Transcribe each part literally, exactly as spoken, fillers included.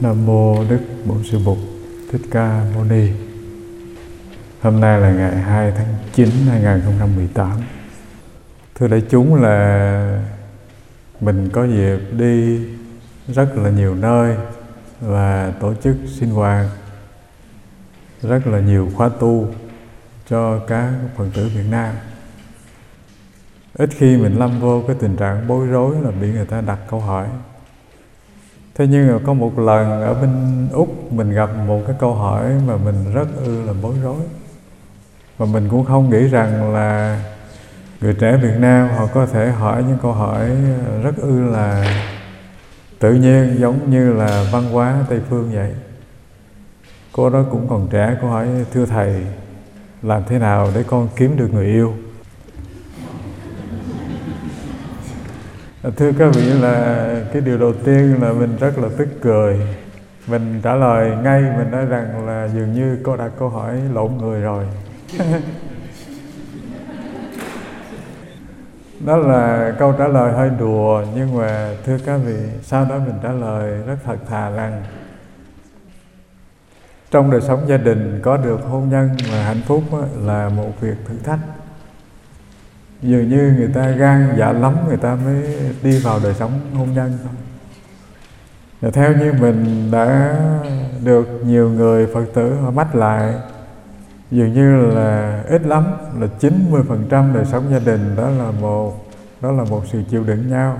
Nam mô Đức Bổn Sư Bụt Thích Ca Mâu Ni. Hôm nay là ngày hai tháng chín năm hai nghìn không trăm mười tám. Thưa đại chúng, là mình có dịp đi rất là nhiều nơi và tổ chức sinh hoạt rất là nhiều khóa tu cho các Phật tử Việt Nam. Ít khi mình lâm vô cái tình trạng bối rối là bị người ta đặt câu hỏi. Thế nhưng mà có một lần ở bên Úc mình gặp một cái câu hỏi mà mình rất ư là bối rối. Và mình cũng không nghĩ rằng là người trẻ Việt Nam họ có thể hỏi những câu hỏi rất ư là tự nhiên, giống như là văn hóa Tây Phương vậy. Cô đó cũng còn trẻ, cô hỏi: thưa thầy, làm thế nào để con kiếm được người yêu? Thưa các vị, là cái điều đầu tiên là mình rất là tức cười. Mình trả lời ngay, mình nói rằng là dường như cô đặt câu hỏi lộn người rồi. Đó là câu trả lời hơi đùa, nhưng mà thưa các vị, sau đó mình trả lời rất thật thà rằng trong đời sống gia đình có được hôn nhân và hạnh phúc là một việc thử thách. Dường như người ta gan dạ lắm người ta mới đi vào đời sống hôn nhân thôi. Và theo như mình đã được nhiều người Phật tử họ mách lại, dường như là ít lắm là chín mươi phần trăm đời sống gia đình đó là một đó là một sự chịu đựng nhau.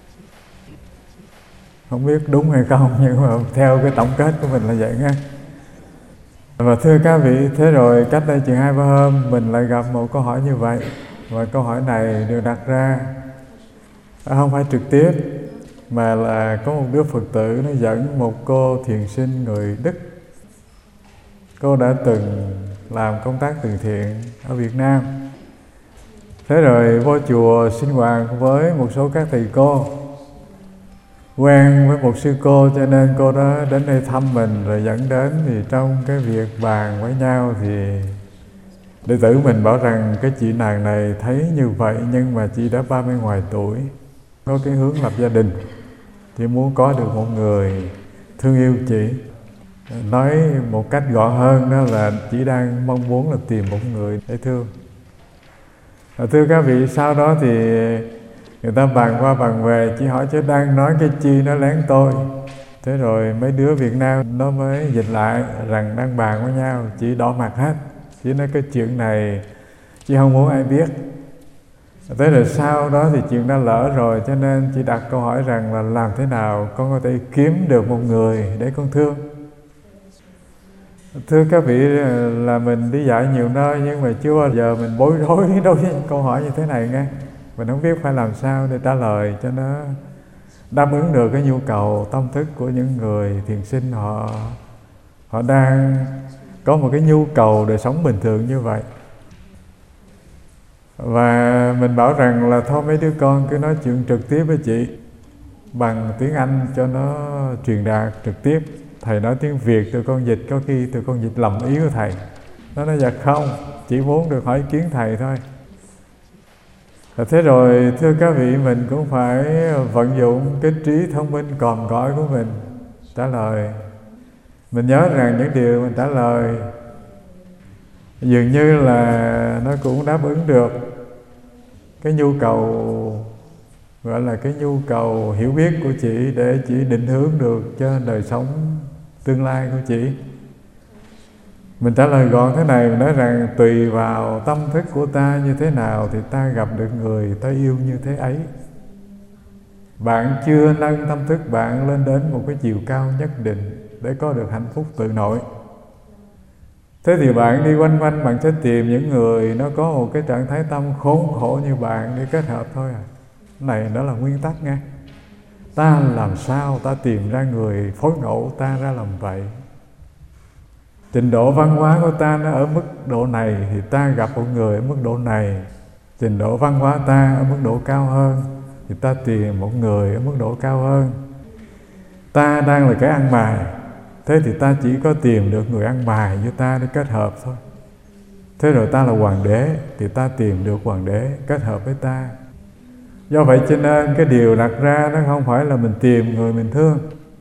Không biết đúng hay không, nhưng mà theo cái tổng kết của mình là vậy nha. Và thưa các vị, thế rồi cách đây chừng hai ba hôm mình lại gặp một câu hỏi như vậy. Và câu hỏi này được đặt ra không phải trực tiếp, mà là có một đứa Phật tử nó dẫn một cô thiền sinh người Đức. Cô đã từng làm công tác từ thiện ở Việt Nam. Thế rồi vô chùa sinh hoạt với một số các thầy cô, quen với một sư cô, cho nên cô đó đến đây thăm mình rồi dẫn đến. Thì trong cái việc bàn với nhau thì đệ tử mình bảo rằng cái chị nàng này thấy như vậy, nhưng mà chị đã ba mươi ngoài tuổi, có cái hướng lập gia đình, chị muốn có được một người thương yêu chị. Nói một cách gọn hơn đó là chị đang mong muốn là tìm một người để thương. Và thưa các vị, sau đó thì người ta bàn qua bàn về, chị hỏi chứ đang nói cái chi nó lén tôi. Thế rồi mấy đứa Việt Nam nó mới dịch lại rằng đang bàn với nhau. Chị đỏ mặt hết, chị nói cái chuyện này chị không muốn ai biết. Thế rồi sau đó thì chuyện đã lỡ rồi, cho nên chị đặt câu hỏi rằng là làm thế nào con có thể kiếm được một người để con thương. Thưa các vị, là mình đi dạy nhiều nơi nhưng mà chưa bao giờ mình bối rối đối với những câu hỏi như thế này nghe. Mình không biết phải làm sao để trả lời cho nó đáp ứng được cái nhu cầu tâm thức của những người thiền sinh. Họ họ đang có một cái nhu cầu đời sống bình thường như vậy. Và mình bảo rằng là thôi mấy đứa con cứ nói chuyện trực tiếp với chị bằng tiếng Anh cho nó truyền đạt trực tiếp. Thầy nói tiếng Việt, tụi con dịch, có khi tụi con dịch lầm ý của thầy. Nó nói dạ không, chỉ muốn được hỏi ý kiến thầy thôi. Thế rồi thưa các vị, mình cũng phải vận dụng cái trí thông minh còm cõi của mình trả lời. Mình nhớ rằng những điều mình trả lời dường như là nó cũng đáp ứng được cái nhu cầu, gọi là cái nhu cầu hiểu biết của chị, để chị định hướng được cho đời sống tương lai của chị. Mình trả lời gọn thế này, mình nói rằng tùy vào tâm thức của ta như thế nào thì ta gặp được người ta yêu như thế ấy. Bạn chưa nâng tâm thức bạn lên đến một cái chiều cao nhất định để có được hạnh phúc tự nội. Thế thì bạn đi quanh quanh, bạn sẽ tìm những người nó có một cái trạng thái tâm khốn khổ như bạn để kết hợp thôi à. Này đó là nguyên tắc nghe. Ta làm sao ta tìm ra người phối ngẫu ta ra làm vậy. Trình độ văn hóa của ta nó ở mức độ này thì ta gặp một người ở mức độ này. Trình độ văn hóa ta ở mức độ cao hơn thì ta tìm một người ở mức độ cao hơn. Ta đang là cái ăn mày, thế thì ta chỉ có tìm được người ăn mày với ta để kết hợp thôi. Thế rồi ta là hoàng đế thì ta tìm được hoàng đế kết hợp với ta. Do vậy cho nên cái điều đặt ra nó không phải là mình tìm người mình thương,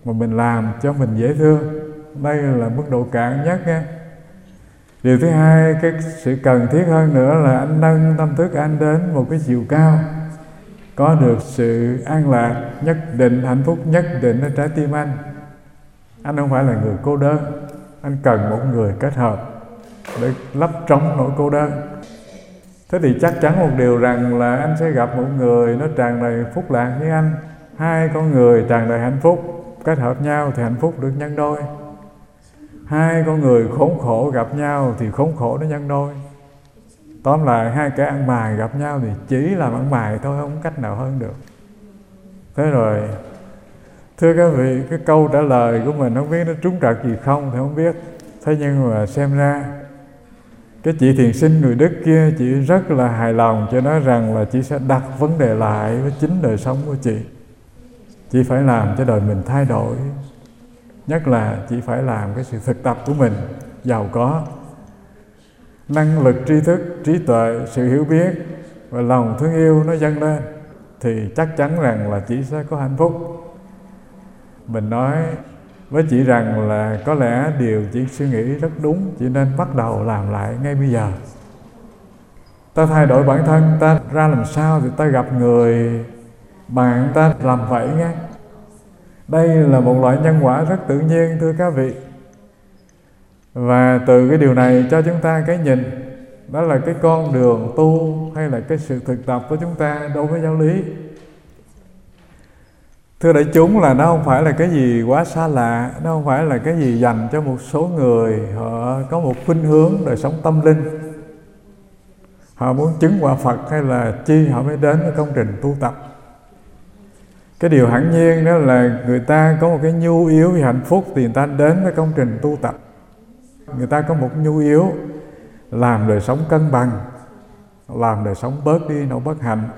mà mình làm cho mình dễ thương. Đây là mức độ cạn nhất nha. Điều thứ hai, cái sự cần thiết hơn nữa là anh nâng tâm thức anh đến một cái chiều cao, có được sự an lạc nhất định, hạnh phúc nhất định ở trái tim anh. Anh không phải là người cô đơn, anh cần một người kết hợp để lấp trống nỗi cô đơn. Thế thì chắc chắn một điều rằng là anh sẽ gặp một người nó tràn đầy phúc lạc như anh. Hai con người tràn đầy hạnh phúc kết hợp nhau thì hạnh phúc được nhân đôi. Hai con người khốn khổ gặp nhau thì khốn khổ nó nhân đôi. Tóm lại, hai kẻ ăn mài gặp nhau thì chỉ làm ăn mài thôi, không có cách nào hơn được. Thế rồi, thưa các vị, cái câu trả lời của mình không biết nó trúng trật gì không thì không biết. Thế nhưng mà xem ra cái chị thiền sinh người Đức kia, chị rất là hài lòng cho nói rằng là chị sẽ đặt vấn đề lại với chính đời sống của chị. Chị phải làm cho đời mình thay đổi. Nhất là chị phải làm cái sự thực tập của mình giàu có. Năng lực tri thức, trí tuệ, sự hiểu biết và lòng thương yêu nó dâng lên thì chắc chắn rằng là chị sẽ có hạnh phúc. Mình nói với chị rằng là có lẽ điều chị suy nghĩ rất đúng, chị nên bắt đầu làm lại ngay bây giờ. Ta thay đổi bản thân, ta ra làm sao thì ta gặp người bạn ta làm vậy nghe. Đây là một loại nhân quả rất tự nhiên thưa các vị. Và từ cái điều này cho chúng ta cái nhìn, đó là cái con đường tu hay là cái sự thực tập của chúng ta đối với giáo lý. Thưa đại chúng, là nó không phải là cái gì quá xa lạ, nó không phải là cái gì dành cho một số người họ có một khuynh hướng đời sống tâm linh. Họ muốn chứng quả Phật hay là chi họ mới đến với công trình tu tập. Cái điều hẳn nhiên đó là người ta có một cái nhu yếu về hạnh phúc thì người ta đến với công trình tu tập. Người ta có một nhu yếu làm đời sống cân bằng, làm đời sống bớt đi nỗi bất hạnh,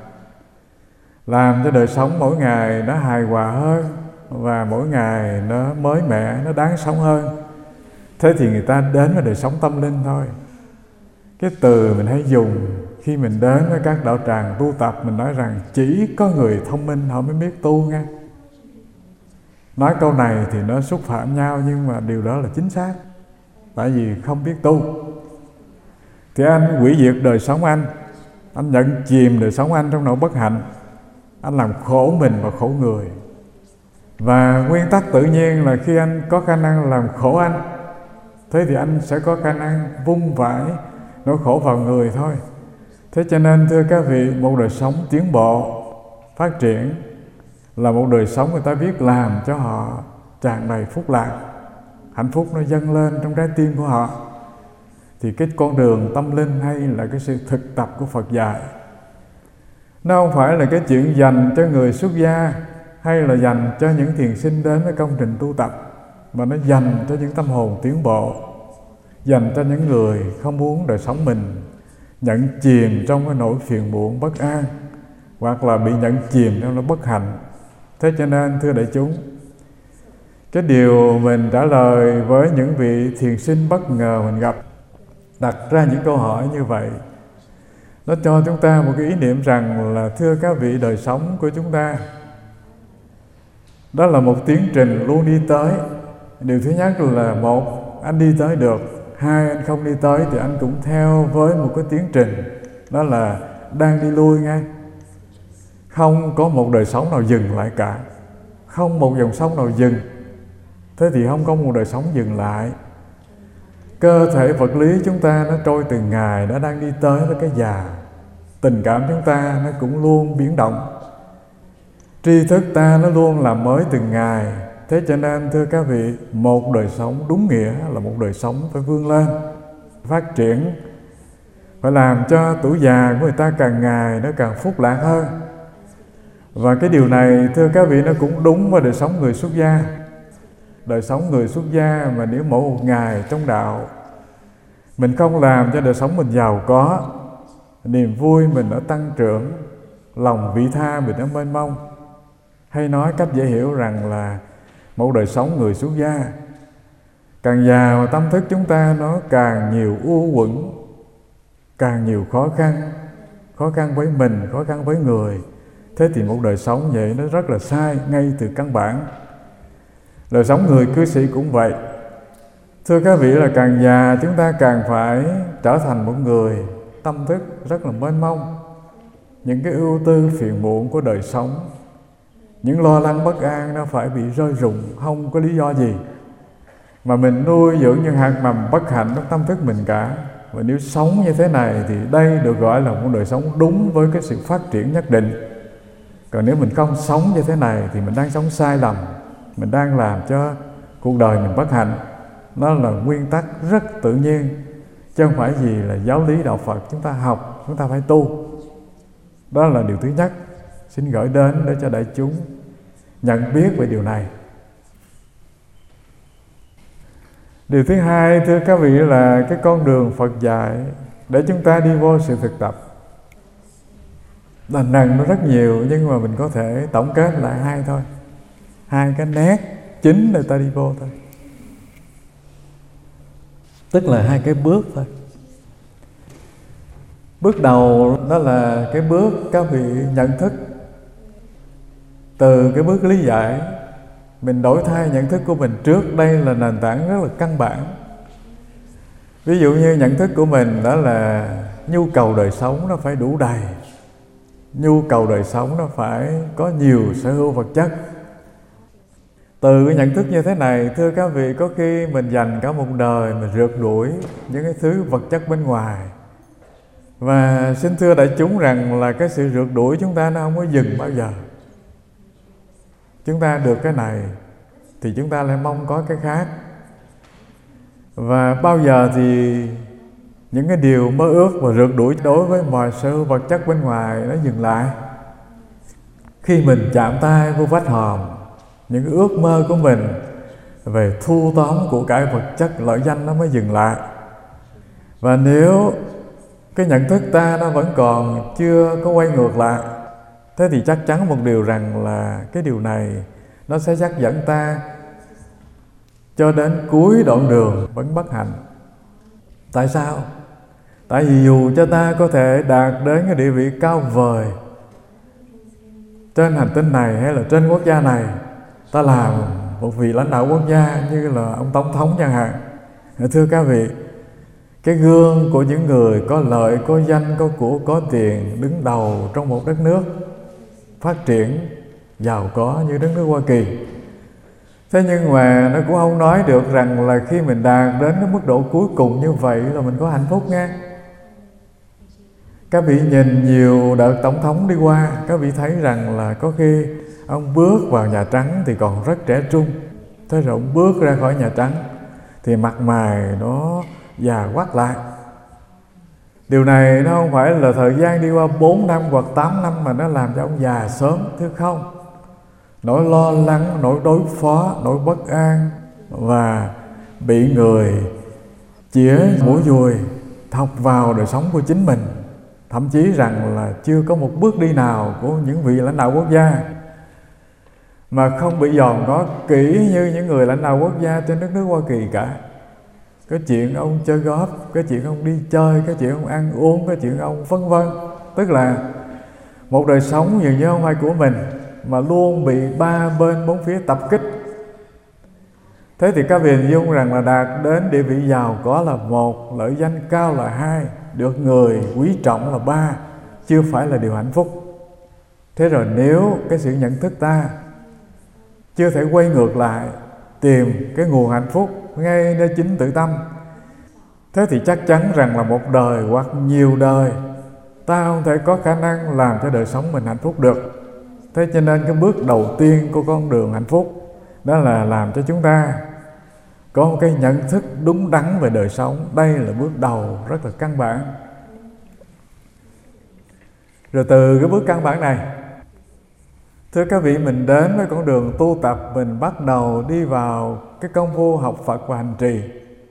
làm cho đời sống mỗi ngày nó hài hòa hơn và mỗi ngày nó mới mẻ, nó đáng sống hơn. Thế thì người ta đến với đời sống tâm linh thôi. Cái từ mình hay dùng khi mình đến với các đạo tràng tu tập, mình nói rằng chỉ có người thông minh họ mới biết tu nghe. Nói câu này thì nó xúc phạm nhau, nhưng mà điều đó là chính xác. Tại vì không biết tu thì anh hủy diệt đời sống anh, anh nhận chìm đời sống anh trong nỗi bất hạnh, anh làm khổ mình và khổ người. Và nguyên tắc tự nhiên là khi anh có khả năng làm khổ anh, thế thì anh sẽ có khả năng vung vãi nỗi khổ vào người thôi. Thế cho nên thưa các vị, một đời sống tiến bộ, phát triển là một đời sống người ta biết làm cho họ tràn đầy phúc lạc, hạnh phúc nó dâng lên trong trái tim của họ. Thì cái con đường tâm linh hay là cái sự thực tập của Phật dạy, nó không phải là cái chuyện dành cho người xuất gia hay là dành cho những thiền sinh đến với công trình tu tập, mà nó dành cho những tâm hồn tiến bộ, dành cho những người không muốn đời sống mình nhận chìm trong cái nỗi phiền muộn bất an, hoặc là bị nhận chìm trong nỗi bất hạnh. Thế cho nên thưa đại chúng, cái điều mình trả lời với những vị thiền sinh bất ngờ mình gặp, đặt ra những câu hỏi như vậy, nó cho chúng ta một cái ý niệm rằng là thưa các vị, đời sống của chúng ta đó là một tiến trình luôn đi tới. Điều thứ nhất là một, anh đi tới được. Hai, anh không đi tới thì anh cũng theo với một cái tiến trình, đó là đang đi lui ngay. Không có một đời sống nào dừng lại cả, không một dòng sông nào dừng. Thế thì không có một đời sống dừng lại. Cơ thể vật lý chúng ta nó trôi từng ngày, nó đang đi tới với cái già. Tình cảm chúng ta nó cũng luôn biến động. Tri thức ta nó luôn làm mới từng ngày. Thế cho nên thưa các vị, một đời sống đúng nghĩa là một đời sống phải vươn lên, phát triển, phải làm cho tuổi già của người ta càng ngày nó càng phúc lạc hơn. Và cái điều này thưa các vị, nó cũng đúng với đời sống người xuất gia. Đời sống người xuất gia mà nếu mỗi một ngày trong đạo mình không làm cho đời sống mình giàu có, niềm vui mình nó tăng trưởng, lòng vị tha mình nó mênh mông, hay nói cách dễ hiểu rằng là một đời sống người xuất gia càng già mà tâm thức chúng ta nó càng nhiều u uẩn, càng nhiều khó khăn, khó khăn với mình, khó khăn với người. Thế thì một đời sống vậy nó rất là sai ngay từ căn bản. Đời sống người cư sĩ cũng vậy. Thưa các vị, là càng già chúng ta càng phải trở thành một người tâm thức rất là mênh mông. Những cái ưu tư phiền muộn của đời sống, những lo lắng bất an nó phải bị rơi rụng, không có lý do gì mà mình nuôi dưỡng những hạt mầm bất hạnh trong tâm thức mình cả. Và nếu sống như thế này thì đây được gọi là một đời sống đúng với cái sự phát triển nhất định. Còn nếu mình không sống như thế này thì mình đang sống sai lầm, mình đang làm cho cuộc đời mình bất hạnh. Nó là nguyên tắc rất tự nhiên, chứ không phải gì là giáo lý đạo Phật chúng ta học, chúng ta phải tu. Đó là điều thứ nhất, xin gửi đến để cho đại chúng nhận biết về điều này. Điều thứ hai, thưa các vị, là cái con đường Phật dạy để chúng ta đi vô sự thực tập. Đành rằng nó rất nhiều, nhưng mà mình có thể tổng kết lại hai thôi, hai cái nét chính để ta đi vô thôi. Tức là hai cái bước thôi. Bước đầu đó là cái bước các vị nhận thức. Từ cái bước lý giải, mình đổi thay nhận thức của mình trước. Đây là nền tảng rất là căn bản. Ví dụ như nhận thức của mình đó là nhu cầu đời sống nó phải đủ đầy, nhu cầu đời sống nó phải có nhiều sở hữu vật chất. Từ cái nhận thức như thế này, thưa các vị, có khi mình dành cả một đời mình rượt đuổi những cái thứ vật chất bên ngoài. Và xin thưa đại chúng rằng là cái sự rượt đuổi chúng ta nó không có dừng bao giờ. Chúng ta được cái này thì chúng ta lại mong có cái khác. Và bao giờ thì những cái điều mơ ước và rượt đuổi đối với mọi sự vật chất bên ngoài nó dừng lại? Khi mình chạm tay vô vách hòm, những cái ước mơ của mình về thu tóm của cải vật chất lợi danh nó mới dừng lại. Và nếu cái nhận thức ta nó vẫn còn chưa có quay ngược lại, thế thì chắc chắn một điều rằng là cái điều này nó sẽ dắt dẫn ta cho đến cuối đoạn đường vẫn bất hạnh. Tại sao? Tại vì dù cho ta có thể đạt đến cái địa vị cao vời trên hành tinh này hay là trên quốc gia này, ta làm một vị lãnh đạo quốc gia như là ông tổng thống chẳng hạn. Thưa các vị, cái gương của những người có lợi, có danh, có của, có tiền đứng đầu trong một đất nước phát triển, giàu có như đất nước Hoa Kỳ. Thế nhưng mà nó cũng không nói được rằng là khi mình đạt đến cái mức độ cuối cùng như vậy là mình có hạnh phúc nha. Các vị nhìn nhiều đợt tổng thống đi qua, các vị thấy rằng là có khi ông bước vào Nhà Trắng thì còn rất trẻ trung. Thế rồi ông bước ra khỏi Nhà Trắng thì mặt mày nó già quắt lại. Điều này nó không phải là thời gian đi qua bốn năm hoặc tám năm mà nó làm cho ông già sớm, thưa không. Nỗi lo lắng, nỗi đối phó, nỗi bất an và bị người chĩa mũi dùi thọc vào đời sống của chính mình. Thậm chí rằng là chưa có một bước đi nào của những vị lãnh đạo quốc gia mà không bị dòm ngó kỹ như những người lãnh đạo quốc gia trên đất nước Hoa Kỳ cả. Cái chuyện ông chơi golf, cái chuyện ông đi chơi, cái chuyện ông ăn uống, cái chuyện ông vân vân. Tức là một đời sống dường như không phải của mình mà luôn bị ba bên bốn phía tập kích. Thế thì các vị hình dung rằng là đạt đến địa vị giàu có là một, lợi danh cao là hai, được người quý trọng là ba, chưa phải là điều hạnh phúc. Thế rồi nếu cái sự nhận thức ta chưa thể quay ngược lại tìm cái nguồn hạnh phúc ngay nơi chính tự tâm, thế thì chắc chắn rằng là một đời hoặc nhiều đời ta không thể có khả năng làm cho đời sống mình hạnh phúc được. Thế cho nên cái bước đầu tiên của con đường hạnh phúc đó là làm cho chúng ta có một cái nhận thức đúng đắn về đời sống. Đây là bước đầu rất là căn bản. Rồi từ cái bước căn bản này, thưa các vị, mình đến với con đường tu tập, mình bắt đầu đi vào cái công phu học Phật và hành trì.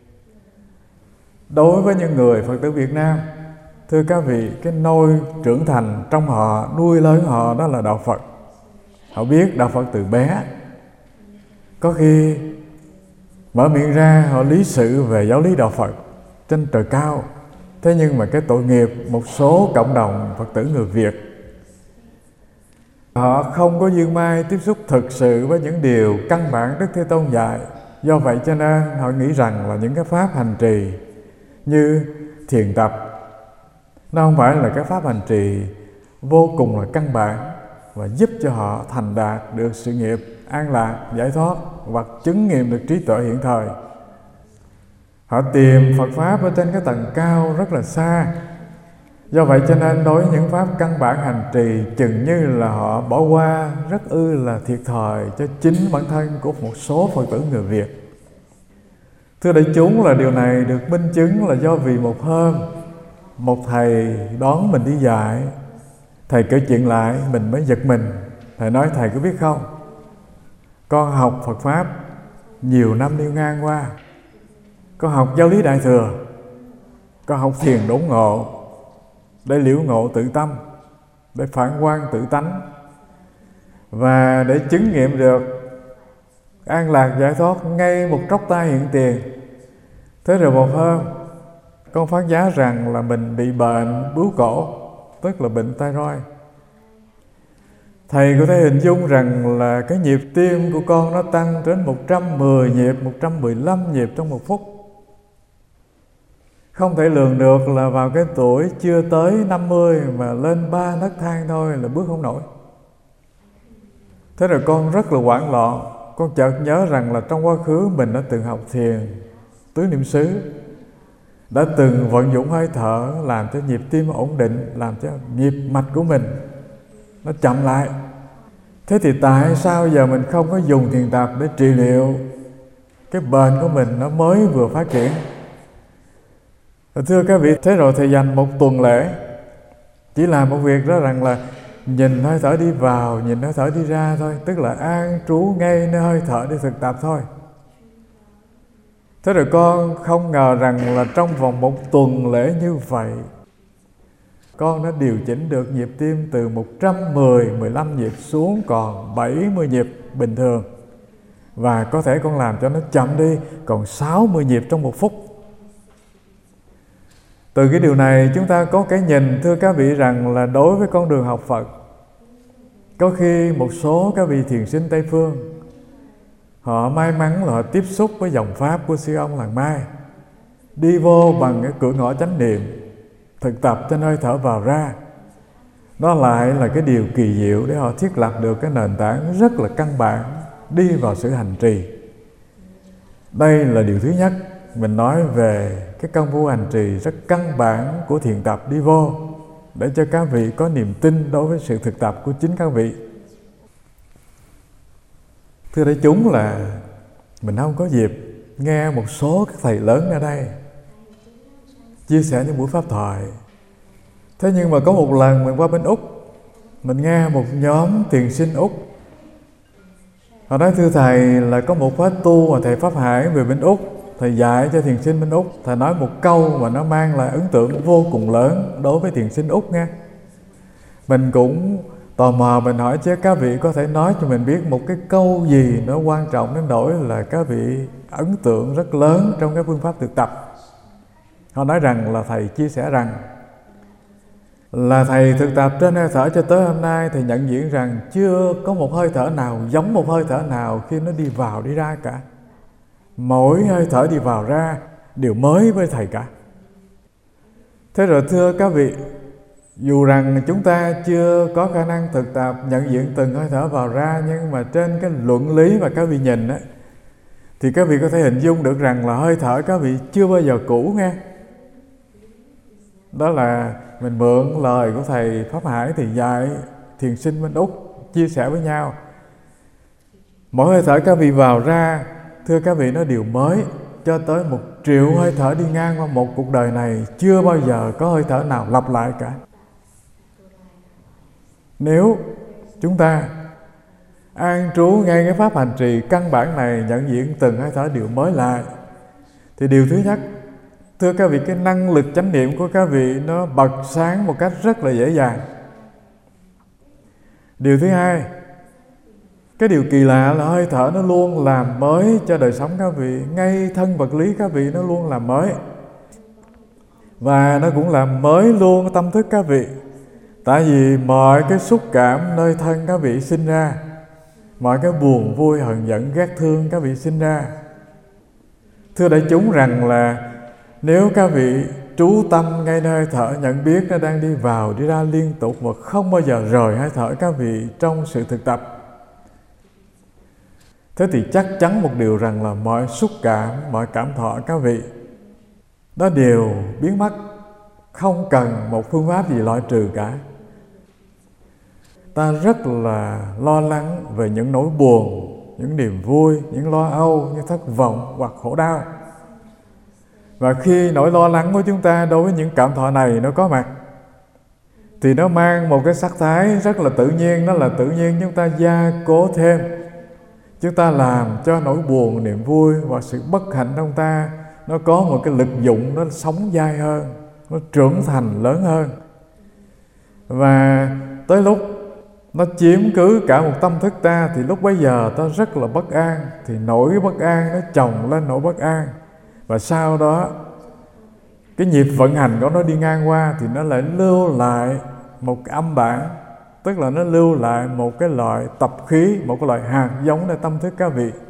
Đối với những người Phật tử Việt Nam, thưa các vị, cái nôi trưởng thành trong họ, nuôi lớn họ đó là đạo Phật. Họ biết đạo Phật từ bé. Có khi mở miệng ra họ lý sự về giáo lý đạo Phật trên trời cao. Thế nhưng mà cái tội nghiệp một số cộng đồng Phật tử người Việt, Họ không có duyên mai tiếp xúc thực sự với những điều căn bản Đức Thế Tôn dạy. Do vậy cho nên họ nghĩ rằng là những cái pháp hành trì như thiền tập nó không phải là cái pháp hành trì vô cùng là căn bản và giúp cho họ thành đạt được sự nghiệp an lạc, giải thoát hoặc chứng nghiệm được trí tuệ hiện thời. Họ tìm Phật Pháp ở trên cái tầng cao rất là xa. Do vậy cho nên đối với những pháp căn bản hành trì chừng như là họ bỏ qua, rất ư là thiệt thòi cho chính bản thân của một số Phật tử người Việt. Thưa đại chúng, là điều này được minh chứng là do vì một hôm một thầy đón mình đi dạy. Thầy kể chuyện lại mình mới giật mình. Thầy nói: thầy có biết không, con học Phật Pháp nhiều năm điêu ngang qua. Con học giáo lý Đại Thừa, con học thiền đốn ngộ để liễu ngộ tự tâm, để phản quan tự tánh và để chứng nghiệm được an lạc giải thoát ngay một tróc tay hiện tiền. Thế rồi một hôm con phát giá rằng là mình bị bệnh bướu cổ, tức là bệnh thyroid. Thầy có thể hình dung rằng là cái nhịp tim của con nó tăng đến một trăm mười nhịp, một trăm mười lăm nhịp trong một phút. Không thể lường được là vào cái tuổi chưa tới năm mươi mà lên ba nấc thang thôi là bước không nổi. Thế rồi con rất là hoảng loạn. Con chợt nhớ rằng là trong quá khứ mình đã từng học thiền tứ niệm xứ, đã từng vận dụng hơi thở làm cho nhịp tim ổn định, làm cho nhịp mạch của mình nó chậm lại. Thế thì tại sao giờ mình không có dùng thiền tập để trị liệu cái bệnh của mình nó mới vừa phát triển? Thưa các vị, thế rồi thầy dành một tuần lễ chỉ làm một việc đó rằng là nhìn hơi thở đi vào, nhìn hơi thở đi ra thôi, tức là an trú ngay nơi hơi thở để thực tập thôi. Thế rồi con không ngờ rằng là trong vòng một tuần lễ như vậy, con đã điều chỉnh được nhịp tim từ một trăm mười, mười lăm nhịp xuống còn bảy mươi nhịp bình thường. Và có thể con làm cho nó chậm đi, còn sáu mươi nhịp trong một phút. Từ cái điều này chúng ta có cái nhìn, thưa các vị, rằng là đối với con đường học Phật, có khi một số các vị thiền sinh Tây Phương họ may mắn là họ tiếp xúc với dòng pháp của sư ông Làng Mai, đi vô bằng cái cửa ngõ chánh niệm, thực tập trên hơi thở vào ra. Đó lại là cái điều kỳ diệu để họ thiết lập được cái nền tảng rất là căn bản đi vào sự hành trì. Đây là điều thứ nhất. Mình nói về cái công phu hành trì rất căn bản của thiền tập đi vô, để cho các vị có niềm tin đối với sự thực tập của chính các vị. Thưa đại chúng, là mình không có dịp nghe một số các thầy lớn ở đây chia sẻ những buổi pháp thoại. Thế nhưng mà có một lần mình qua bên Úc, mình nghe một nhóm thiền sinh Úc. Họ nói: thưa thầy, là có một khóa tu mà thầy Pháp Hải về bên Úc, thầy dạy cho thiền sinh bên Úc. Thầy nói một câu mà nó mang lại ấn tượng vô cùng lớn đối với thiền sinh Úc nha. Mình cũng tò mò, mình hỏi chứ các vị có thể nói cho mình biết một cái câu gì nó quan trọng đến nỗi là các vị ấn tượng rất lớn trong cái phương pháp thực tập. Họ nói rằng là thầy chia sẻ rằng là thầy thực tập trên hơi thở cho tới hôm nay, thầy nhận diện rằng chưa có một hơi thở nào giống một hơi thở nào khi nó đi vào đi ra cả. Mỗi hơi thở đi vào ra đều mới với thầy cả. Thế rồi thưa các vị, dù rằng chúng ta chưa có khả năng thực tập nhận diện từng hơi thở vào ra, nhưng mà trên cái luận lý mà các vị nhìn á, thì các vị có thể hình dung được rằng là hơi thở các vị chưa bao giờ cũ nghe. Đó là mình mượn lời của thầy Pháp Hải thì dạy thiền sinh bên Úc chia sẻ với nhau. Mỗi hơi thở các vị vào ra, thưa các vị, nó đều mới. Cho tới một triệu hơi thở đi ngang qua một cuộc đời này, chưa bao giờ có hơi thở nào lặp lại cả. Nếu chúng ta an trú ngay cái pháp hành trì căn bản này, nhận diện từng hơi thở đều mới lại, thì điều thứ nhất, thưa các vị, cái năng lực chánh niệm của các vị nó bật sáng một cách rất là dễ dàng. Điều thứ hai, cái điều kỳ lạ là hơi thở nó luôn làm mới cho đời sống các vị. Ngay thân vật lý các vị nó luôn làm mới. Và nó cũng làm mới luôn tâm thức các vị. Tại vì mọi cái xúc cảm nơi thân các vị sinh ra, mọi cái buồn vui hờn giận ghét thương các vị sinh ra. Thưa đại chúng rằng là nếu các vị trú tâm ngay nơi hơi thở, nhận biết nó đang đi vào đi ra liên tục và không bao giờ rời hơi thở các vị trong sự thực tập, thế thì chắc chắn một điều rằng là mọi xúc cảm, mọi cảm thọ các vị nó đều biến mất, không cần một phương pháp gì loại trừ cả. Ta rất là lo lắng về những nỗi buồn, những niềm vui, những lo âu, những thất vọng hoặc khổ đau. Và khi nỗi lo lắng của chúng ta đối với những cảm thọ này nó có mặt, thì nó mang một cái sắc thái rất là tự nhiên. Đó là tự nhiên chúng ta gia cố thêm, chúng ta làm cho nỗi buồn, niềm vui và sự bất hạnh trong ta nó có một cái lực dụng, nó sống dai hơn, nó trưởng thành lớn hơn. Và tới lúc nó chiếm cứ cả một tâm thức ta, thì lúc bấy giờ ta rất là bất an. Thì nỗi bất an nó chồng lên nỗi bất an. Và sau đó cái nhịp vận hành của nó đi ngang qua, thì nó lại lưu lại một cái âm bản. Tức là nó lưu lại một cái loại tập khí, một cái loại hạt giốngในtâm thức các vị.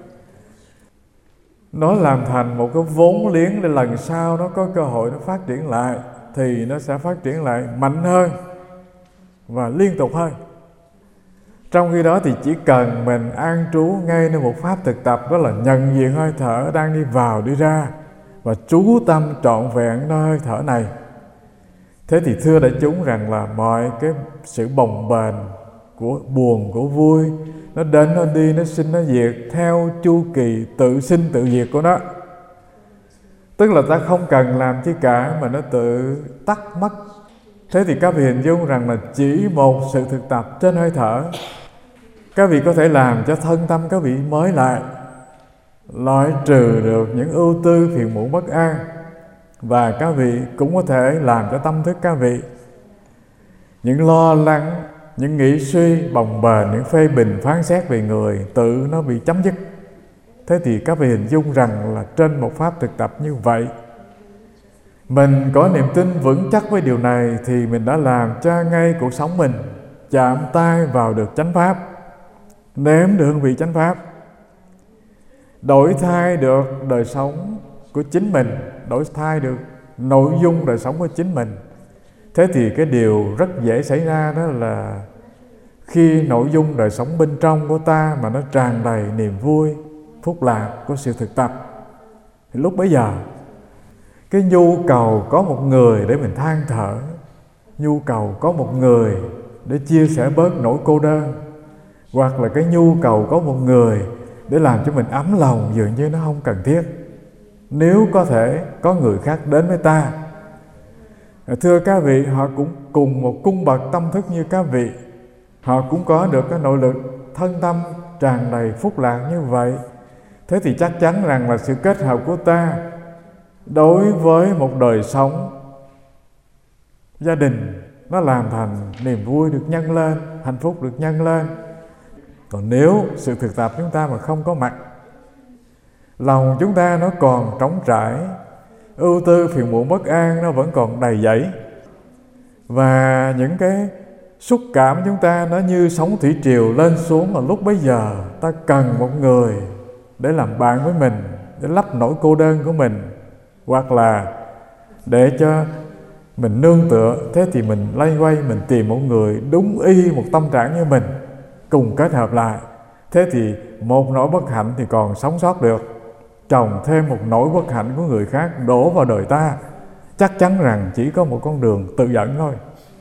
Nó làm thành một cái vốn liếng để lần sau nó có cơ hội nó phát triển lại, thì nó sẽ phát triển lại mạnh hơn và liên tục hơn. Trong khi đó thì chỉ cần mình an trú ngay nơi một pháp thực tập, đó là nhận diện hơi thở đang đi vào đi ra và trú tâm trọn vẹn nơi hơi thở này. Thế thì thưa đại chúng rằng là mọi cái sự bồng bềnh của buồn, của vui, nó đến, nó đi, nó sinh, nó diệt theo chu kỳ tự sinh, tự diệt của nó. Tức là ta không cần làm chi cả mà nó tự tắt mất. Thế thì các vị hình dung rằng là chỉ một sự thực tập trên hơi thở, các vị có thể làm cho thân tâm các vị mới lại, loại trừ được những ưu tư, phiền muộn, bất an. Và các vị cũng có thể làm cho tâm thức các vị những lo lắng, những nghĩ suy, bồng bềnh, những phê bình, phán xét về người tự nó bị chấm dứt. Thế thì các vị hình dung rằng là trên một pháp thực tập như vậy, mình có niềm tin vững chắc với điều này, thì mình đã làm cho ngay cuộc sống mình chạm tay vào được chánh pháp, nếm được hương vị chánh pháp, đổi thay được đời sống của chính mình, đổi thay được nội dung đời sống của chính mình. Thế thì cái điều rất dễ xảy ra đó là khi nội dung đời sống bên trong của ta mà nó tràn đầy niềm vui, phúc lạc của sự thực tập, thì lúc bấy giờ cái nhu cầu có một người để mình than thở, nhu cầu có một người để chia sẻ bớt nỗi cô đơn, hoặc là cái nhu cầu có một người để làm cho mình ấm lòng, dường như nó không cần thiết. Nếu có thể có người khác đến với ta, thưa các vị, họ cũng cùng một cung bậc tâm thức như các vị, họ cũng có được cái nội lực thân tâm tràn đầy phúc lạc như vậy. Thế thì chắc chắn rằng là sự kết hợp của ta đối với một đời sống gia đình nó làm thành niềm vui được nhân lên, hạnh phúc được nhân lên. Còn nếu sự thực tập chúng ta mà không có mặt, lòng chúng ta nó còn trống trải, ưu tư, phiền muộn, bất an nó vẫn còn đầy dẫy, và những cái xúc cảm chúng ta nó như sóng thủy triều lên xuống, mà lúc bấy giờ ta cần một người để làm bạn với mình, để lấp nỗi cô đơn của mình, hoặc là để cho mình nương tựa. Thế thì mình loay quay, mình tìm một người đúng y một tâm trạng như mình, cùng kết hợp lại. Thế thì một nỗi bất hạnh thì còn sống sót được, chồng thêm một nỗi bất hạnh của người khác đổ vào đời ta, chắc chắn rằng chỉ có một con đường tự dẫn thôi.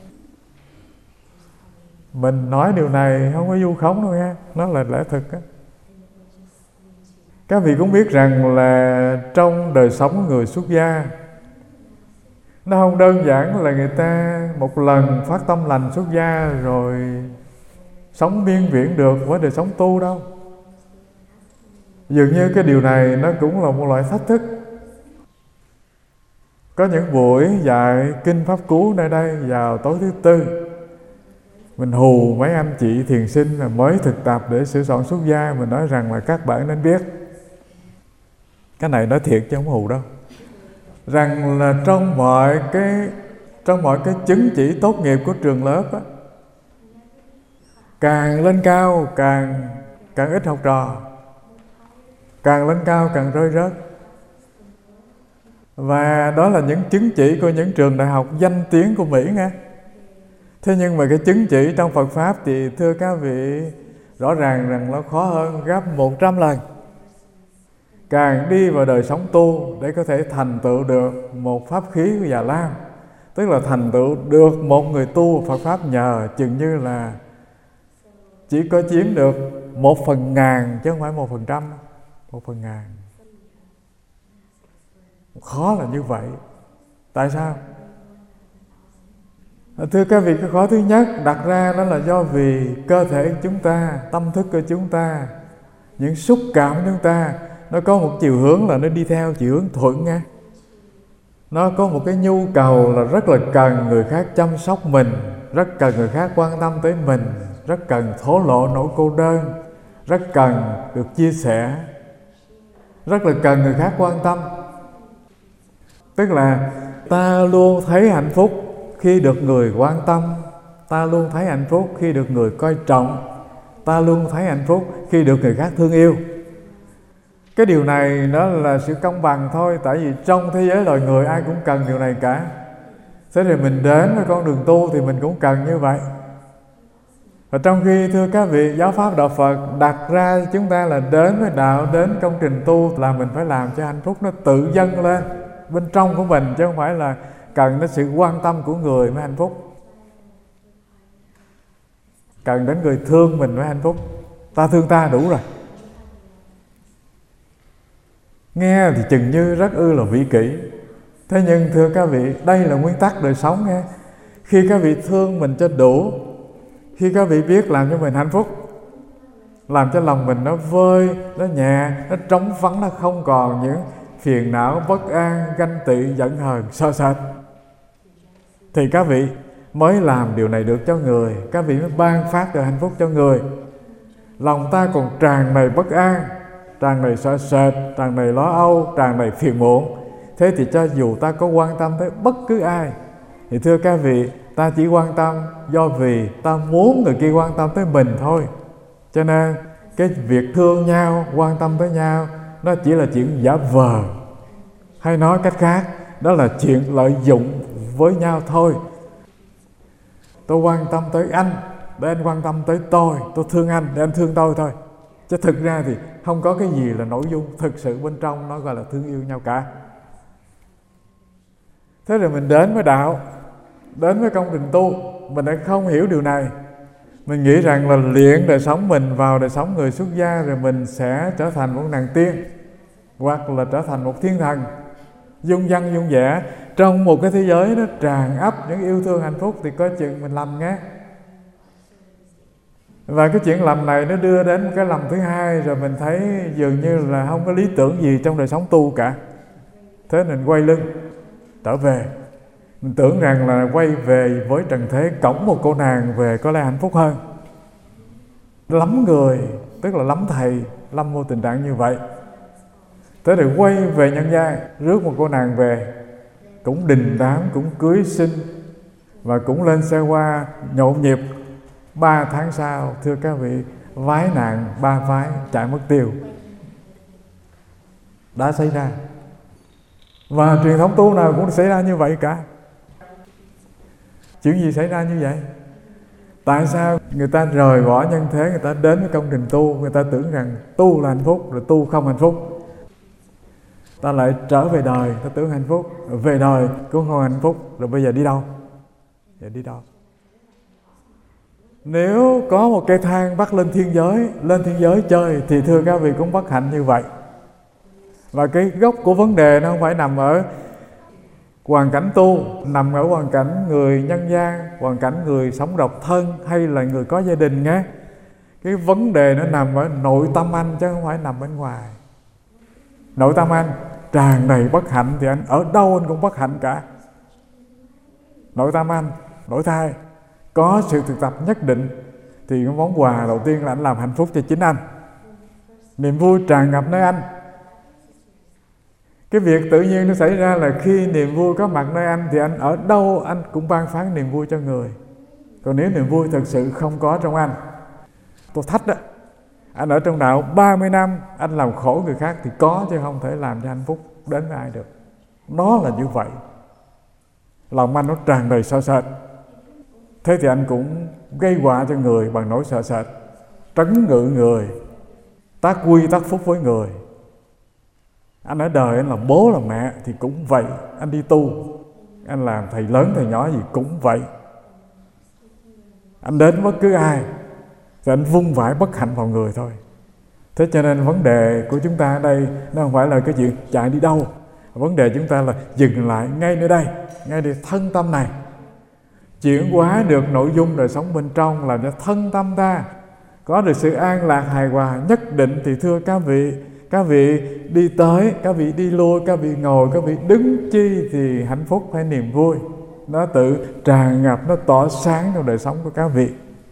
Mình nói điều này không có vu khống đâu nha, nó là lẽ thực á. Các vị cũng biết rằng là trong đời sống của người xuất gia, nó không đơn giản là người ta một lần phát tâm lành xuất gia rồi sống miên viễn được với đời sống tu đâu. Dường như cái điều này nó cũng là một loại thách thức. Có những buổi dạy kinh pháp cú nơi đây vào tối thứ tư, mình hù mấy anh chị thiền sinh là mới thực tập để sửa soạn xuất gia, mình nói rằng là các bạn nên biết, cái này nói thiệt chứ không hù đâu, rằng là trong mọi cái trong mọi cái chứng chỉ tốt nghiệp của trường lớp á, càng lên cao càng càng ít học trò, càng lên cao càng rơi rớt. Và đó là những chứng chỉ của những trường đại học danh tiếng của Mỹ nghe. Thế nhưng mà cái chứng chỉ trong Phật Pháp thì thưa các vị, rõ ràng rằng nó khó hơn gấp một trăm lần. Càng đi vào đời sống tu để có thể thành tựu được một pháp khí của Già Lam, tức là thành tựu được một người tu Phật Pháp nhờ chừng như là chỉ có chiếm được một phần ngàn chứ không phải một phần trăm, một phần ngàn. Khó là như vậy. Tại sao? Thưa các vị, cái khó thứ nhất đặt ra đó là do vì cơ thể chúng ta, tâm thức của chúng ta, những xúc cảm của chúng ta, nó có một chiều hướng là nó đi theo chiều hướng thuận nha. Nó có một cái nhu cầu là rất là cần người khác chăm sóc mình, rất cần người khác quan tâm tới mình, rất cần thổ lộ nỗi cô đơn, rất cần được chia sẻ, rất là cần người khác quan tâm. Tức là ta luôn thấy hạnh phúc khi được người quan tâm, ta luôn thấy hạnh phúc khi được người coi trọng, ta luôn thấy hạnh phúc khi được người khác thương yêu. Cái điều này nó là sự công bằng thôi, tại vì trong thế giới loài người ai cũng cần điều này cả. Thế thì mình đến với con đường tu thì mình cũng cần như vậy. Và trong khi thưa các vị, giáo pháp đạo Phật đặt ra chúng ta là đến với đạo, đến công trình tu là mình phải làm cho hạnh phúc nó tự dâng lên bên trong của mình, chứ không phải là cần đến sự quan tâm của người mới hạnh phúc, cần đến người thương mình mới hạnh phúc. Ta thương ta đủ rồi. Nghe thì chừng như rất ư là vĩ kỷ. Thế nhưng thưa các vị, đây là nguyên tắc đời sống nghe. Khi các vị thương mình cho đủ, khi các vị biết làm cho mình hạnh phúc, làm cho lòng mình nó vơi, nó nhẹ, nó trống vắng, nó không còn những phiền não, bất an, ganh tị, giận hờn, sợ sệt, thì các vị mới làm điều này được cho người. Các vị mới ban phát được hạnh phúc cho người. Lòng ta còn tràn đầy bất an, tràn đầy sợ sệt, tràn đầy lo âu, tràn đầy phiền muộn, thế thì cho dù ta có quan tâm tới bất cứ ai, thì thưa các vị, ta chỉ quan tâm do vì ta muốn người kia quan tâm tới mình thôi. Cho nên cái việc thương nhau, quan tâm tới nhau, nó chỉ là chuyện giả vờ. Hay nói cách khác, đó là chuyện lợi dụng với nhau thôi. Tôi quan tâm tới anh để anh quan tâm tới tôi, tôi thương anh để anh thương tôi thôi. Chứ thực ra thì không có cái gì là nội dung thực sự bên trong nó gọi là thương yêu nhau cả. Thế rồi mình đến với đạo, đến với công trình tu, mình đã không hiểu điều này. Mình nghĩ rằng là luyện đời sống mình vào đời sống người xuất gia rồi mình sẽ trở thành một nàng tiên, hoặc là trở thành một thiên thần dung dân dung vẻ trong một cái thế giới nó tràn ắp những yêu thương hạnh phúc, thì coi chừng mình lầm nghe. Và cái chuyện lầm này nó đưa đến cái lầm thứ hai, rồi mình thấy dường như là không có lý tưởng gì trong đời sống tu cả. Thế nên quay lưng trở về. Mình tưởng rằng là quay về với trần thế, cõng một cô nàng về có lẽ hạnh phúc hơn. Lắm người, tức là lắm thầy lâm vô tình trạng như vậy. Thế rồi quay về nhân gian, rước một cô nàng về, cũng đình đám, cũng cưới xin, và cũng lên xe hoa nhộn nhịp. Ba tháng sau, thưa các vị, vái nạn ba vái chạy mất tiêu đã xảy ra. Và truyền thống tu nào cũng xảy ra như vậy cả. Chuyện gì xảy ra như vậy? Tại sao người ta rời bỏ nhân thế, người ta đến với công trình tu, người ta tưởng rằng tu là hạnh phúc, rồi tu không hạnh phúc. Ta lại trở về đời, ta tưởng hạnh phúc, rồi về đời cũng không hạnh phúc, rồi bây giờ đi đâu? Giờ đi đâu? Nếu có một cây thang bắt lên thiên giới, lên thiên giới chơi, thì thưa các vị cũng bất hạnh như vậy. Và cái gốc của vấn đề nó không phải nằm ở hoàn cảnh tu, nằm ở hoàn cảnh người nhân gian, hoàn cảnh người sống độc thân hay là người có gia đình nhé. Cái vấn đề nó nằm ở nội tâm anh chứ không phải nằm bên ngoài. Nội tâm anh tràn đầy bất hạnh thì anh ở đâu anh cũng bất hạnh cả. Nội tâm anh đổi thay, có sự thực tập nhất định, thì cái món quà đầu tiên là anh làm hạnh phúc cho chính anh. Niềm vui tràn ngập nơi anh. Cái việc tự nhiên nó xảy ra là khi niềm vui có mặt nơi anh thì anh ở đâu anh cũng ban phát niềm vui cho người. Còn nếu niềm vui thực sự không có trong anh, tôi thách đó, anh ở trong đạo ba mươi năm, anh làm khổ người khác thì có chứ không thể làm cho hạnh phúc đến với ai được. Nó là như vậy. Lòng anh nó tràn đầy sợ sệt. Thế thì anh cũng gây họa cho người bằng nỗi sợ sệt, trấn ngự người, tác quy tác phúc với người. Anh ở đời anh là bố là mẹ thì cũng vậy. Anh đi tu, anh làm thầy lớn thầy nhỏ gì cũng vậy. Anh đến bất cứ ai thì anh vung vãi bất hạnh vào người thôi. Thế cho nên vấn đề của chúng ta ở đây nó không phải là cái chuyện chạy đi đâu. Vấn đề chúng ta là dừng lại ngay nơi đây, ngay nơi thân tâm này, chuyển hóa được nội dung đời sống bên trong, làm cho thân tâm ta có được sự an lạc hài hòa nhất định. Thì thưa các vị, các vị đi tới, các vị đi lui, các vị ngồi, các vị đứng chi thì hạnh phúc hay niềm vui nó tự tràn ngập, nó tỏ sáng trong đời sống của các vị.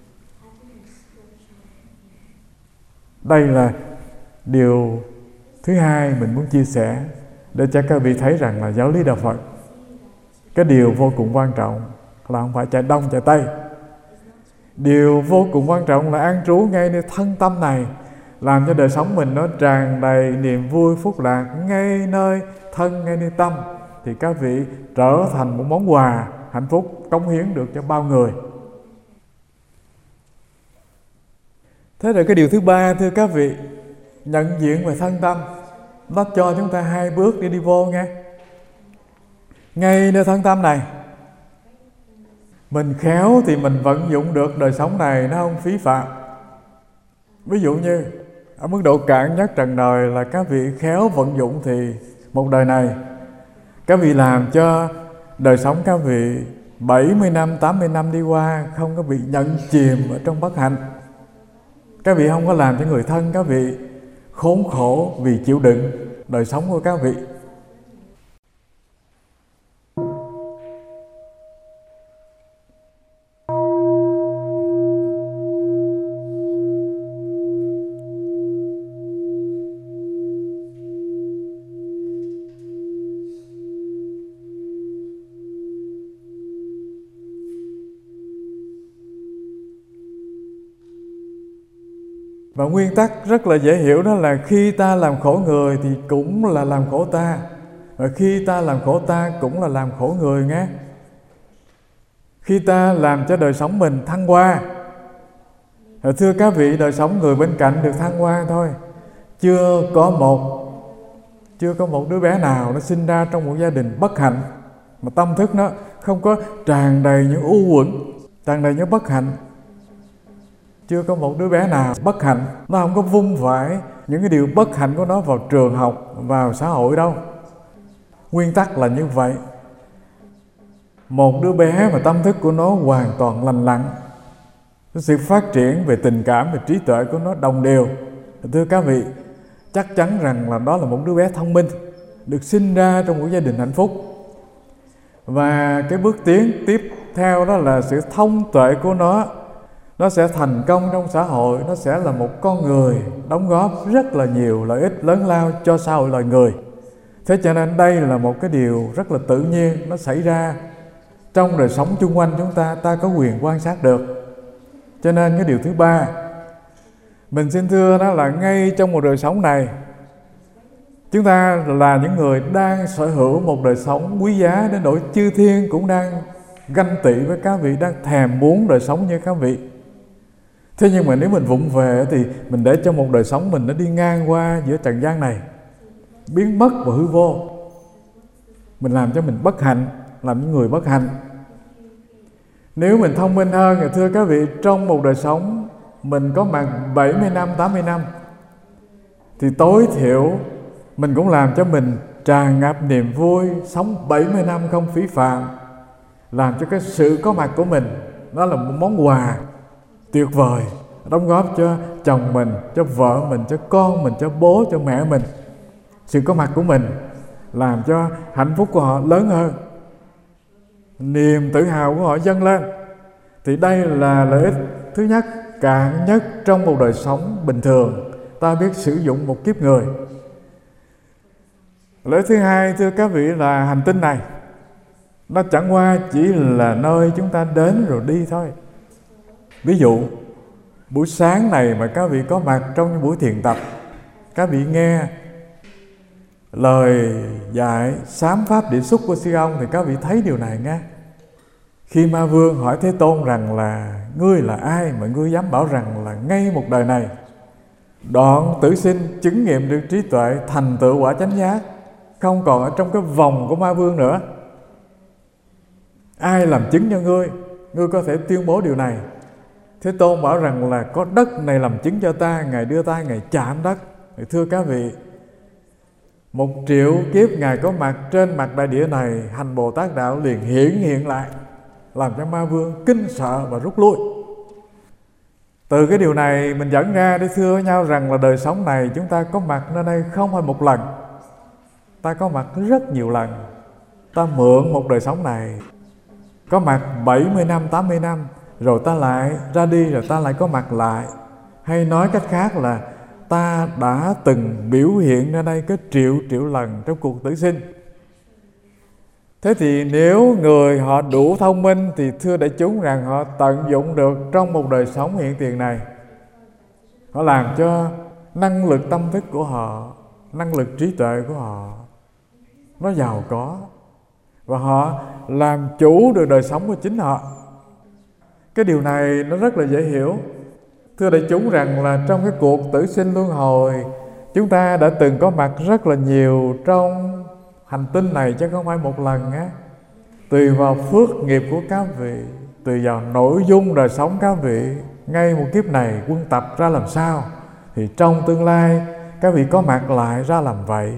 Đây là điều thứ hai mình muốn chia sẻ để cho các vị thấy rằng là giáo lý Đạo Phật, cái điều vô cùng quan trọng là không phải chạy đông chạy tây. Điều vô cùng quan trọng là an trú ngay nơi thân tâm này, làm cho đời sống mình nó tràn đầy niềm vui phúc lạc ngay nơi thân, ngay nơi tâm. Thì các vị trở thành một món quà hạnh phúc cống hiến được cho bao người. Thế rồi cái điều thứ ba, thưa các vị, nhận diện về thân tâm, nó cho chúng ta hai bước để đi vô nghe. Ngay nơi thân tâm này, mình khéo thì mình vận dụng được đời sống này, nó không phí phạm. Ví dụ như ở mức độ cạn nhất trần đời là các vị khéo vận dụng thì một đời này các vị làm cho đời sống các vị bảy mươi năm, tám mươi năm đi qua không có bị nhận chìm ở trong bất hạnh. Các vị không có làm cho người thân các vị khốn khổ vì chịu đựng đời sống của các vị. Và nguyên tắc rất là dễ hiểu, đó là khi ta làm khổ người thì cũng là làm khổ ta, và khi ta làm khổ ta cũng là làm khổ người nghe. Khi ta làm cho đời sống mình thăng hoa, thưa các vị, đời sống người bên cạnh được thăng hoa thôi. Chưa có một Chưa có một đứa bé nào nó sinh ra trong một gia đình bất hạnh mà tâm thức nó không có tràn đầy những u uẩn, tràn đầy những bất hạnh. Chưa có một đứa bé nào bất hạnh, nó không có vung vãi những cái điều bất hạnh của nó vào trường học, vào xã hội đâu. Nguyên tắc là như vậy. Một đứa bé mà tâm thức của nó hoàn toàn lành lặn, sự phát triển về tình cảm và trí tuệ của nó đồng đều, thưa các vị, chắc chắn rằng là đó là một đứa bé thông minh, được sinh ra trong một gia đình hạnh phúc. Và cái bước tiến tiếp theo đó là sự thông tuệ của nó. Nó sẽ thành công trong xã hội, nó sẽ là một con người đóng góp rất là nhiều lợi ích lớn lao cho xã hội loài người. Thế cho nên đây là một cái điều rất là tự nhiên, nó xảy ra trong đời sống chung quanh chúng ta, ta có quyền quan sát được. Cho nên cái điều thứ ba, mình xin thưa đó là ngay trong một đời sống này, chúng ta là những người đang sở hữu một đời sống quý giá đến nỗi chư thiên cũng đang ganh tị với các vị, đang thèm muốn đời sống như các vị. Thế nhưng mà nếu mình vụng về thì mình để cho một đời sống mình nó đi ngang qua giữa trần gian này, biến mất và hư vô. Mình làm cho mình bất hạnh, làm những người bất hạnh. Nếu mình thông minh hơn thì thưa các vị, trong một đời sống mình có mặt bảy mươi năm, tám mươi năm thì tối thiểu mình cũng làm cho mình tràn ngập niềm vui, sống bảy mươi năm không phí phạm, làm cho cái sự có mặt của mình đó là một món quà tuyệt vời, đóng góp cho chồng mình, cho vợ mình, cho con mình, cho bố, cho mẹ mình. Sự có mặt của mình làm cho hạnh phúc của họ lớn hơn, niềm tự hào của họ dâng lên. Thì đây là lợi ích thứ nhất, cạn nhất trong một đời sống bình thường ta biết sử dụng một kiếp người. Lợi thứ hai, thưa các vị, là hành tinh này nó chẳng qua chỉ là nơi chúng ta đến rồi đi thôi. Ví dụ buổi sáng này mà các vị có mặt trong buổi thiền tập, các vị nghe lời dạy sám pháp địa xúc của sư ông, thì các vị thấy điều này nghe. Khi Ma Vương hỏi Thế Tôn rằng là ngươi là ai mà ngươi dám bảo rằng là ngay một đời này đoạn tử sinh, chứng nghiệm được trí tuệ, thành tựu quả chánh giác, không còn ở trong cái vòng của Ma Vương nữa. Ai làm chứng cho ngươi? Ngươi có thể tuyên bố điều này. Thế Tôn bảo rằng là có đất này làm chứng cho ta. Ngài đưa tay, Ngài chạm đất. Thì thưa các vị, một triệu kiếp Ngài có mặt trên mặt đại địa này, hành Bồ Tát đạo liền hiển hiện lại, làm cho Ma Vương kinh sợ và rút lui. Từ cái điều này mình dẫn ra để thưa với nhau rằng là đời sống này chúng ta có mặt nơi đây không phải một lần, ta có mặt rất nhiều lần. Ta mượn một đời sống này, có mặt bảy mươi năm, tám mươi năm, rồi ta lại ra đi, rồi ta lại có mặt lại. Hay nói cách khác là ta đã từng biểu hiện nơi đây có triệu triệu lần trong cuộc tử sinh. Thế thì nếu người họ đủ thông minh thì thưa đại chúng rằng họ tận dụng được trong một đời sống hiện tiền này. Họ làm cho năng lực tâm thức của họ, năng lực trí tuệ của họ nó giàu có, và họ làm chủ được đời sống của chính họ. Cái điều này nó rất là dễ hiểu. Thưa đại chúng rằng là trong cái cuộc tử sinh luân hồi, chúng ta đã từng có mặt rất là nhiều trong hành tinh này, chứ không phải một lần á. Tùy vào phước nghiệp của các vị, tùy vào nội dung đời sống các vị, ngay một kiếp này quân tập ra làm sao, thì trong tương lai các vị có mặt lại ra làm vậy.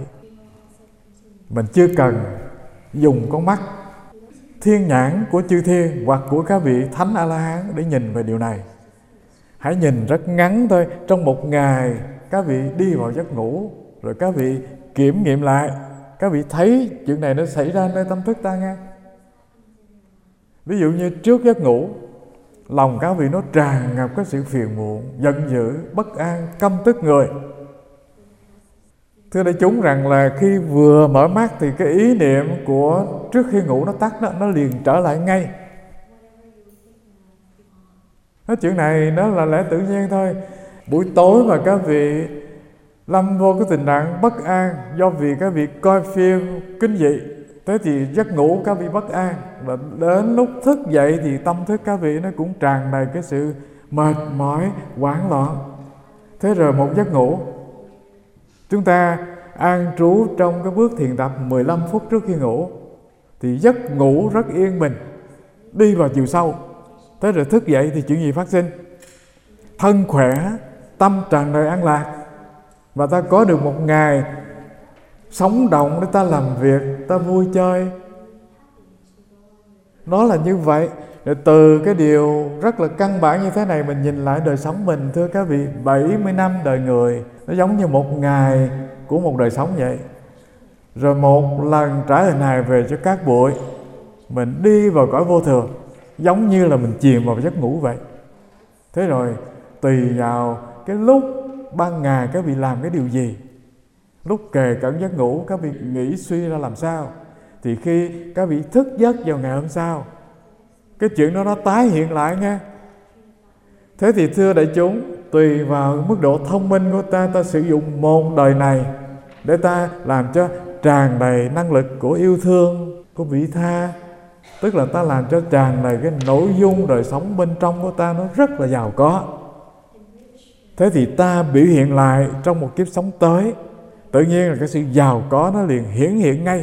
Mình chưa cần dùng con mắt thiên nhãn của chư thiên hoặc của các vị thánh A-la-hán để nhìn về điều này. Hãy nhìn rất ngắn thôi. Trong một ngày các vị đi vào giấc ngủ, rồi các vị kiểm nghiệm lại, các vị thấy chuyện này nó xảy ra nơi tâm thức ta nghe. Ví dụ như trước giấc ngủ, lòng các vị nó tràn ngập cái sự phiền muộn, giận dữ, bất an, căm tức người. Thưa đại chúng rằng là khi vừa mở mắt thì cái ý niệm của trước khi ngủ nó tắt đó, nó liền trở lại ngay. Cái chuyện này nó là lẽ tự nhiên thôi. Buổi tối mà các vị lâm vô cái tình trạng bất an do vì các vị coi phim kinh dị, thế thì giấc ngủ các vị bất an, và đến lúc thức dậy thì tâm thức các vị nó cũng tràn đầy cái sự mệt mỏi, hoảng loạn. Thế rồi một giấc ngủ, chúng ta an trú trong cái bước thiền tập mười lăm phút trước khi ngủ, thì giấc ngủ rất yên bình, đi vào chiều sâu. Thế rồi thức dậy thì chuyện gì phát sinh? Thân khỏe, tâm tràn đầy an lạc, và ta có được một ngày sống động để ta làm việc, ta vui chơi. Nó là như vậy. Rồi từ cái điều rất là căn bản như thế này, mình nhìn lại đời sống mình, thưa các vị, bảy mươi năm đời người nó giống như một ngày của một đời sống vậy. Rồi một lần trả hình hài về cho các bụi, mình đi vào cõi vô thường, giống như là mình chìm vào giấc ngủ vậy. Thế rồi tùy vào cái lúc ban ngày các vị làm cái điều gì, lúc kề cận giấc ngủ các vị nghĩ suy ra làm sao, thì khi các vị thức giấc vào ngày hôm sau, cái chuyện đó nó tái hiện lại nghe. Thế thì thưa đại chúng, tùy vào mức độ thông minh của ta, ta sử dụng một đời này để ta làm cho tràn đầy năng lực của yêu thương, của vị tha. Tức là ta làm cho tràn đầy cái nội dung đời sống bên trong của ta nó rất là giàu có. Thế thì ta biểu hiện lại trong một kiếp sống tới, tự nhiên là cái sự giàu có nó liền hiển hiện ngay.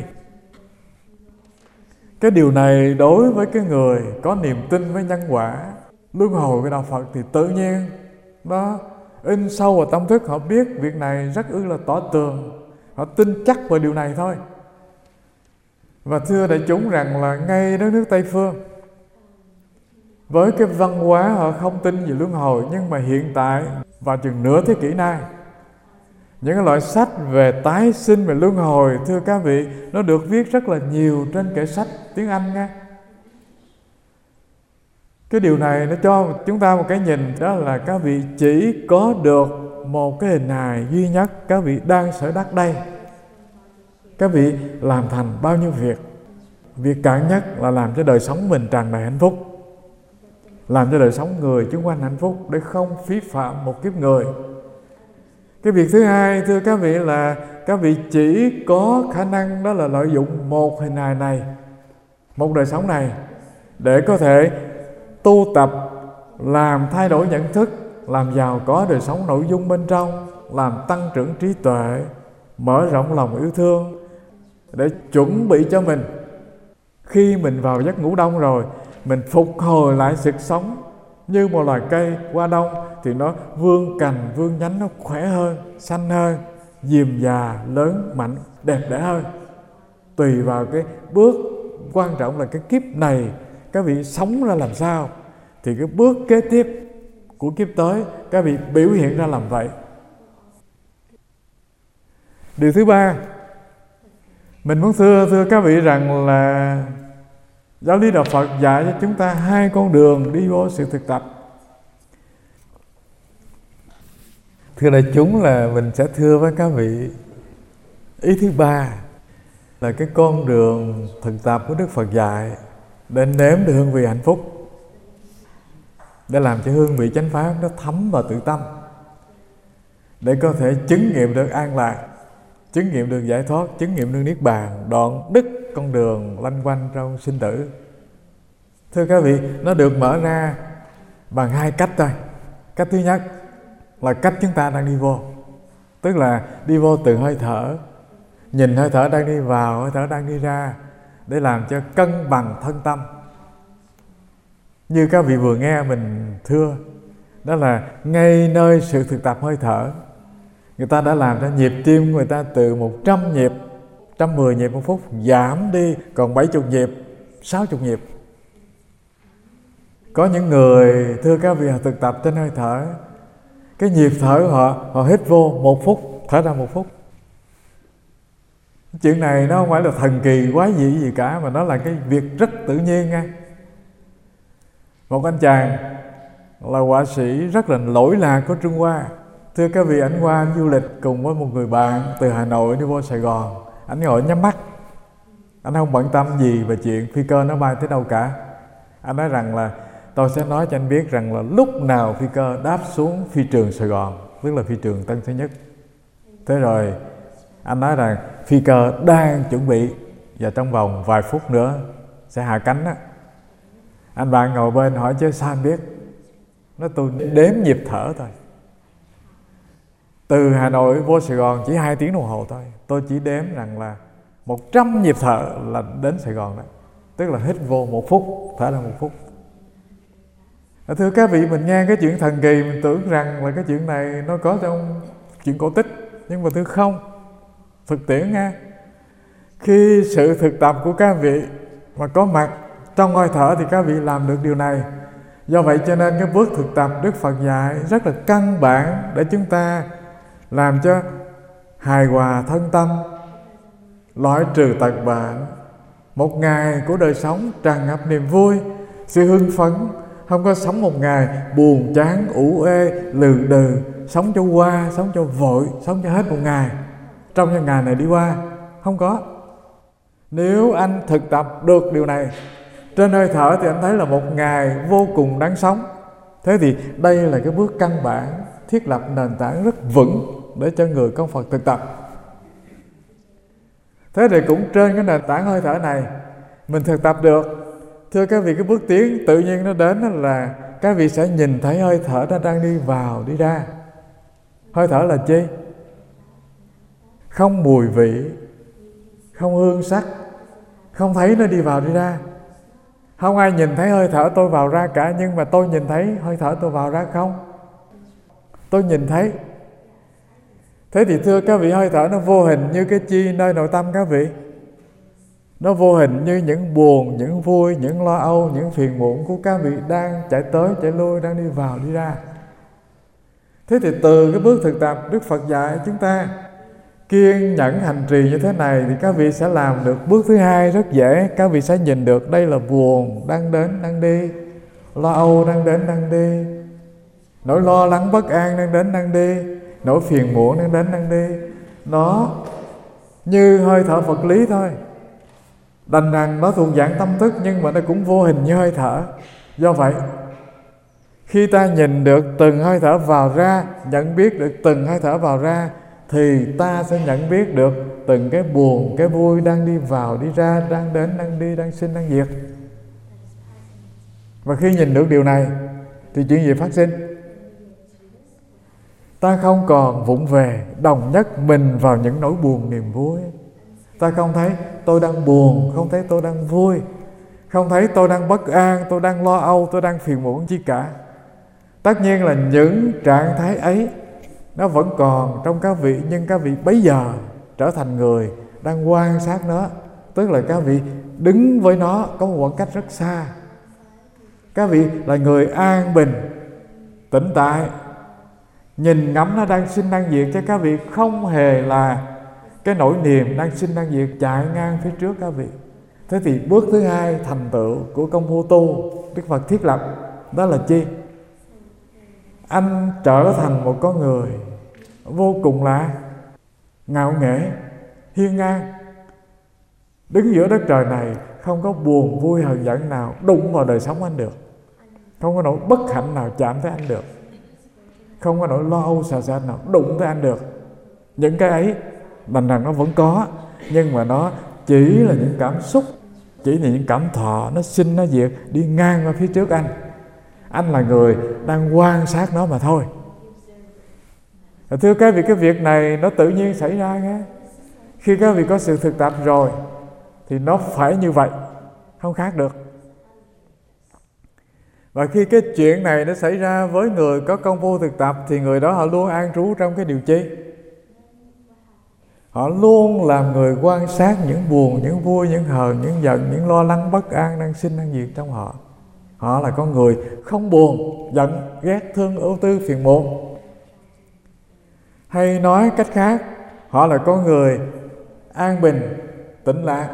Cái điều này đối với cái người có niềm tin với nhân quả, luân hồi với đạo Phật, thì tự nhiên nó in sâu vào tâm thức. Họ biết việc này rất ư là tỏ tường, họ tin chắc vào điều này thôi. Và thưa đại chúng rằng là ngay đất nước Tây Phương, với cái văn hóa họ không tin về luân hồi, nhưng mà hiện tại vào chừng nửa thế kỷ nay, những cái loại sách về tái sinh, về luân hồi, thưa các vị, nó được viết rất là nhiều trên kệ sách tiếng Anh nha. Cái điều này nó cho chúng ta một cái nhìn, đó là các vị chỉ có được một cái hình hài duy nhất, các vị đang sở đắc đây. Các vị làm thành bao nhiêu việc. Việc cạn nhất là làm cho đời sống mình tràn đầy hạnh phúc, làm cho đời sống người xung quanh hạnh phúc, để không phí phạm một kiếp người. Cái việc thứ hai, thưa các vị, là các vị chỉ có khả năng đó là lợi dụng một hình hài này, một đời sống này, để có thể tu tập, làm thay đổi nhận thức, làm giàu có đời sống nội dung bên trong, làm tăng trưởng trí tuệ, mở rộng lòng yêu thương, để chuẩn bị cho mình khi mình vào giấc ngủ đông rồi, mình phục hồi lại sự sống. Như một loài cây qua đông thì nó vươn cành, vươn nhánh, nó khỏe hơn, xanh hơn, diềm già, lớn, mạnh, đẹp đẽ hơn. Tùy vào cái bước, quan trọng là cái kiếp này các vị sống ra làm sao, thì cái bước kế tiếp của kiếp tới các vị biểu hiện ra làm vậy. Điều thứ ba, mình muốn thưa thưa các vị rằng là giáo lý đạo Phật dạy cho chúng ta hai con đường đi vô sự thực tập. Thưa đại chúng, là mình sẽ thưa với các vị, ý thứ ba là cái con đường thực tập của Đức Phật dạy để nếm được hương vị hạnh phúc, để làm cho hương vị chánh pháp nó thấm vào tự tâm, để có thể chứng nghiệm được an lạc, chứng nghiệm được giải thoát, chứng nghiệm được niết bàn, đoạn đứt con đường lanh quanh trong sinh tử. Thưa các vị, nó được mở ra bằng hai cách thôi. Cách thứ nhất là cách chúng ta đang đi vô, tức là đi vô từ hơi thở, nhìn hơi thở đang đi vào, hơi thở đang đi ra, để làm cho cân bằng thân tâm. Như các vị vừa nghe mình thưa, đó là ngay nơi sự thực tập hơi thở, người ta đã làm cho nhịp tim người ta từ một trăm nhịp, một trăm mười nhịp một phút giảm đi còn bảy mươi nhịp, sáu mươi nhịp. Có những người, thưa các vị, họ thực tập trên hơi thở, cái nhịp thở họ họ hít vô một phút, thở ra một phút. Chuyện này nó không phải là thần kỳ quái dị gì cả, mà nó là cái việc rất tự nhiên nha. Một anh chàng là họa sĩ rất là lỗi lạc của Trung Hoa. Thưa các vị, ảnh qua du lịch cùng với một người bạn từ Hà Nội đi vô Sài Gòn. Ảnh ngồi nhắm mắt, anh không bận tâm gì về chuyện phi cơ nó bay tới đâu cả. Anh nói rằng là tôi sẽ nói cho anh biết rằng là lúc nào phi cơ đáp xuống phi trường Sài Gòn, tức là phi trường Tân Sơn Nhất. Thế rồi anh nói rằng phi cơ đang chuẩn bị và trong vòng vài phút nữa sẽ hạ cánh á. Anh bạn ngồi bên hỏi chứ sao anh biết? Nói tôi đếm nhịp thở thôi. Từ Hà Nội vô Sài Gòn chỉ hai tiếng đồng hồ thôi, tôi chỉ đếm rằng là một trăm nhịp thở là đến Sài Gòn đấy. Tức là hít vô một phút, thở ra một phút. Thưa các vị, mình nghe cái chuyện thần kỳ, mình tưởng rằng là cái chuyện này nó có trong chuyện cổ tích, nhưng mà thưa không, thực tiễn nha. Khi sự thực tập của các vị mà có mặt trong hơi thở thì các vị làm được điều này. Do vậy cho nên cái bước thực tập Đức Phật dạy rất là căn bản để chúng ta làm cho hài hòa thân tâm, loại trừ tật bệnh, một ngày của đời sống tràn ngập niềm vui, sự hưng phấn, không có sống một ngày buồn chán, ủ ê, lừ đừ, sống cho qua, sống cho vội, sống cho hết một ngày, trong những ngày này đi qua. Không có. Nếu anh thực tập được điều này trên hơi thở thì anh thấy là một ngày vô cùng đáng sống. Thế thì đây là cái bước căn bản thiết lập nền tảng rất vững để cho người công Phật thực tập. Thế thì cũng trên cái nền tảng hơi thở này mình thực tập được. Thưa các vị, cái bước tiến tự nhiên nó đến là các vị sẽ nhìn thấy hơi thở nó đang đi vào, đi ra. Hơi thở là chi? Không mùi vị, không hương sắc, không thấy nó đi vào đi ra. Không ai nhìn thấy hơi thở tôi vào ra cả, nhưng mà tôi nhìn thấy hơi thở tôi vào ra không? Tôi nhìn thấy. Thế thì thưa các vị, hơi thở nó vô hình như cái chi nơi nội tâm các vị? Nó vô hình như những buồn, những vui, những lo âu, những phiền muộn của các vị đang chạy tới, chạy lui, đang đi vào, đi ra. Thế thì từ cái bước thực tập Đức Phật dạy chúng ta kiên nhẫn hành trì như thế này thì các vị sẽ làm được bước thứ hai rất dễ. Các vị sẽ nhìn được đây là buồn đang đến, đang đi, lo âu đang đến, đang đi, nỗi lo lắng bất an đang đến, đang đi, nỗi phiền muộn đang đến, đang đi. Nó như hơi thở vật lý thôi. Đành rằng nó thuộc dạng tâm thức, nhưng mà nó cũng vô hình như hơi thở. Do vậy, khi ta nhìn được từng hơi thở vào ra, nhận biết được từng hơi thở vào ra, thì ta sẽ nhận biết được từng cái buồn, cái vui đang đi vào, đi ra, đang đến, đang đi, đang sinh, đang diệt. Và khi nhìn được điều này thì chuyện gì phát sinh? Ta không còn vụng về đồng nhất mình vào những nỗi buồn niềm vui. Ta không thấy tôi đang buồn, không thấy tôi đang vui, không thấy tôi đang bất an, tôi đang lo âu, tôi đang phiền muộn chi cả. Tất nhiên là những trạng thái ấy nó vẫn còn trong các vị, nhưng các vị bấy giờ trở thành người đang quan sát nó. Tức là các vị đứng với nó có một khoảng cách rất xa. Các vị là người an bình, tĩnh tại, nhìn ngắm nó đang sinh đang diệt, chứ các vị không hề là cái nỗi niềm đang sinh đang diệt chạy ngang phía trước các vị. Thế thì bước thứ hai thành tựu của công phu tu Đức Phật thiết lập đó là chi? Anh trở thành một con người vô cùng là ngạo nghễ, hiên ngang, đứng giữa đất trời này, không có buồn vui hờn giận nào đụng vào đời sống anh được, không có nỗi bất hạnh nào chạm tới anh được, không có nỗi lo âu sợ sệt nào đụng tới anh được. Những cái ấy đành rằng nó vẫn có, nhưng mà nó chỉ là những cảm xúc, chỉ là những cảm thọ, nó sinh nó diệt, đi ngang qua phía trước anh. Anh là người đang quan sát nó mà thôi. Thưa các vị, cái việc này nó tự nhiên xảy ra nghe. Khi các vị có sự thực tập rồi thì nó phải như vậy, không khác được. Và khi cái chuyện này nó xảy ra với người có công phu thực tập thì người đó họ luôn an trú trong cái điều chi? Họ luôn làm người quan sát những buồn, những vui, những hờn, những giận, những lo lắng, bất an đang sinh đang diệt trong họ. Họ là con người không buồn, giận, ghét, thương, ưu tư, phiền muộn. Hay nói cách khác, họ là con người an bình, tĩnh lạc.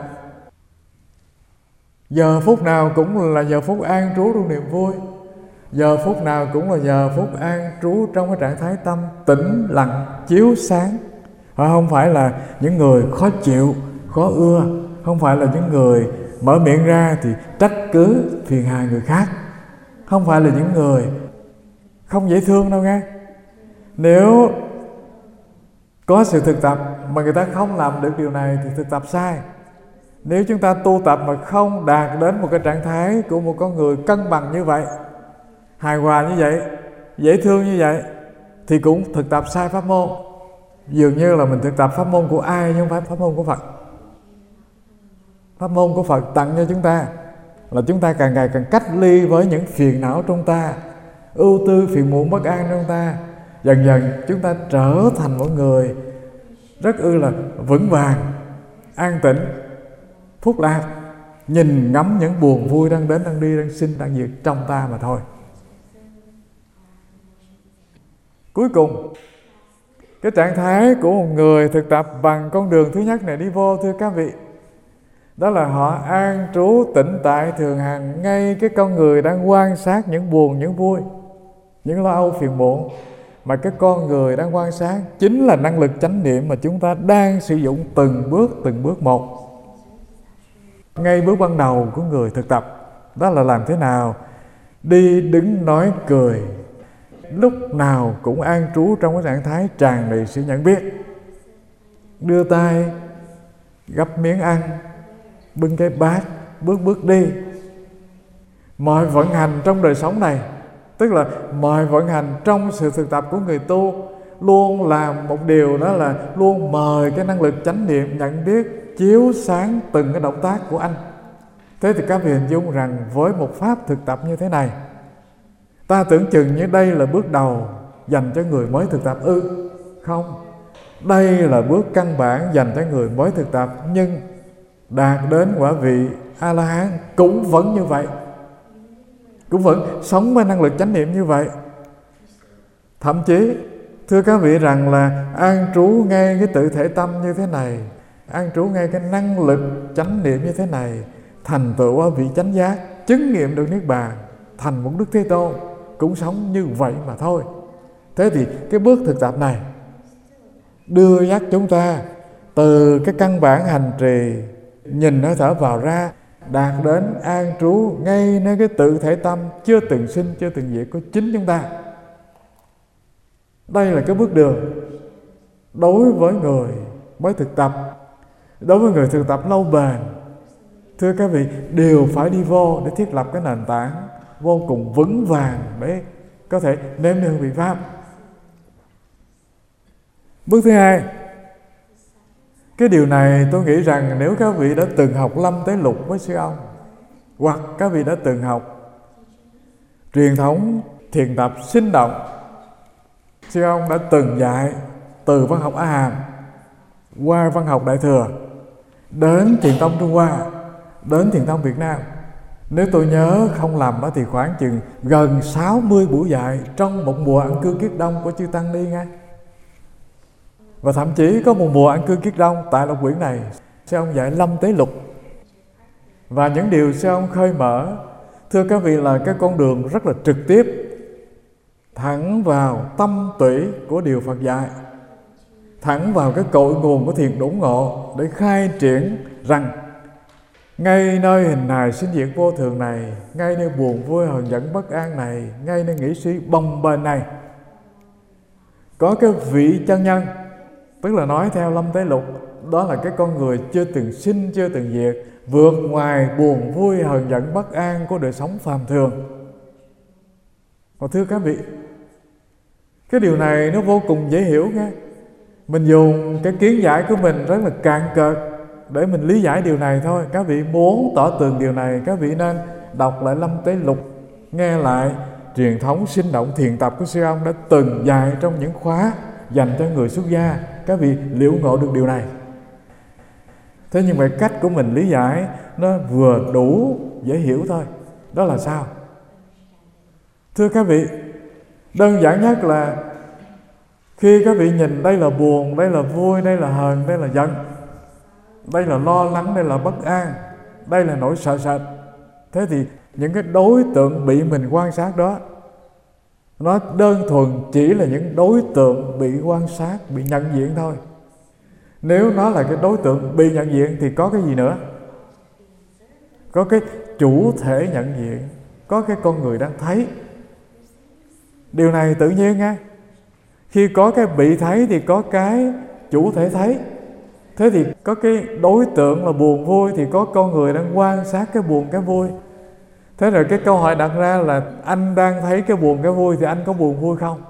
Giờ phút nào cũng là giờ phút an trú trong niềm vui, giờ phút nào cũng là giờ phút an trú trong cái trạng thái tâm tĩnh lặng, chiếu sáng. Họ không phải là những người khó chịu, khó ưa, không phải là những người mở miệng ra thì trách cứ phiền hà người khác, không phải là những người không dễ thương đâu nghe. Nếu có sự thực tập mà người ta không làm được điều này thì thực tập sai. Nếu chúng ta tu tập mà không đạt đến một cái trạng thái của một con người cân bằng như vậy, hài hòa như vậy, dễ thương như vậy, thì cũng thực tập sai pháp môn. Dường như là mình thực tập pháp môn của ai chứ không phải pháp môn của Phật. Pháp môn của Phật tặng cho chúng ta là chúng ta càng ngày càng cách ly với những phiền não trong ta, ưu tư, phiền muộn, bất an trong ta. Dần dần chúng ta trở thành một người rất ư là vững vàng, an tĩnh, phúc lạc, nhìn ngắm những buồn vui đang đến, đang đi, đang sinh, đang diệt trong ta mà thôi. Cuối cùng, cái trạng thái của một người thực tập bằng con đường thứ nhất này đi vô, thưa các vị, đó là họ an trú tĩnh tại thường hằng ngay cái con người đang quan sát những buồn, những vui, những lo âu phiền muộn. Mà cái con người đang quan sát chính là năng lực chánh niệm mà chúng ta đang sử dụng từng bước, từng bước một. Ngay bước ban đầu của người thực tập, đó là làm thế nào đi, đứng, nói, cười, lúc nào cũng an trú trong cái trạng thái tràn đầy sự nhận biết. Đưa tay, gắp miếng ăn, bưng cái bát, bước bước đi. Mọi vận hành trong đời sống này, tức là mọi vận hành trong sự thực tập của người tu, luôn làm một điều, đó là luôn mời cái năng lực chánh niệm nhận biết chiếu sáng từng cái động tác của anh. Thế thì các vị hình dung rằng với một pháp thực tập như thế này, ta tưởng chừng như đây là bước đầu dành cho người mới thực tập ư? Ừ, không. Đây là bước căn bản dành cho người mới thực tập, nhưng đạt đến quả vị A-la-hán cũng vẫn như vậy, cũng vẫn sống với năng lực chánh niệm như vậy. Thậm chí, thưa các vị, rằng là an trú ngay cái tự thể tâm như thế này, an trú ngay cái năng lực chánh niệm như thế này, thành tựu ở vị chánh giác, chứng nghiệm được Niết Bàn, thành một Đức Thế Tôn, cũng sống như vậy mà thôi. Thế thì cái bước thực tập này đưa dắt chúng ta từ cái căn bản hành trì nhìn hơi thở vào ra, đạt đến an trú ngay nơi cái tự thể tâm chưa từng sinh chưa từng diệt của chính chúng ta. Đây là cái bước đường đối với người mới thực tập, đối với người thực tập lâu bền. Thưa các vị, đều phải đi vô để thiết lập cái nền tảng vô cùng vững vàng để có thể nếm nương vị pháp. Bước thứ hai, cái điều này tôi nghĩ rằng nếu các vị đã từng học Lâm Tế Lục với sư ông, hoặc các vị đã từng học truyền thống thiền tập sinh động, sư ông đã từng dạy từ văn học A Hàm qua văn học Đại Thừa đến Thiền tông Trung Hoa, đến Thiền tông Việt Nam. Nếu tôi nhớ không lầm thì khoảng chừng gần sáu mươi buổi dạy trong một mùa ăn cư kiết đông của chư Tăng Ni nghe. Và thậm chí có một mùa ăn cư kiết đông tại Lộc Quyển này, sư ông dạy Lâm Tế Lục. Và những điều sư ông khơi mở, thưa các vị, là cái con đường rất là trực tiếp, thẳng vào tâm tủy của điều Phật dạy, thẳng vào cái cội nguồn của thiền đốn ngộ, để khai triển rằng ngay nơi hình hài sinh diệt vô thường này, ngay nơi buồn vui hờn giận bất an này, ngay nơi nghĩ suy bồng bềnh này, có cái vị chân nhân, tức là nói theo Lâm Tế Lục, đó là cái con người chưa từng sinh chưa từng diệt, vượt ngoài buồn vui hờn giận bất an của đời sống phàm thường. Và thưa các vị, cái điều này nó vô cùng dễ hiểu nghe. Mình dùng cái kiến giải của mình rất là cạn cợt để mình lý giải điều này thôi. Các vị muốn tỏ tường điều này, các vị nên đọc lại Lâm Tế Lục, nghe lại truyền thống sinh động thiền tập của sư ông đã từng dạy trong những khóa dành cho người xuất gia. Các vị liễu ngộ được điều này. Thế nhưng mà cách của mình lý giải nó vừa đủ dễ hiểu thôi. Đó là sao? Thưa các vị, đơn giản nhất là khi các vị nhìn đây là buồn, đây là vui, đây là hờn, đây là giận, đây là lo lắng, đây là bất an, đây là nỗi sợ sệt. Thế thì những cái đối tượng bị mình quan sát đó, nó đơn thuần chỉ là những đối tượng bị quan sát, bị nhận diện thôi. Nếu nó là cái đối tượng bị nhận diện thì có cái gì nữa? Có cái chủ thể nhận diện, có cái con người đang thấy. Điều này tự nhiên nha. Khi có cái bị thấy thì có cái chủ thể thấy. Thế thì có cái đối tượng là buồn vui thì có con người đang quan sát cái buồn cái vui. Thế rồi cái câu hỏi đặt ra là anh đang thấy cái buồn cái vui thì anh có buồn vui không?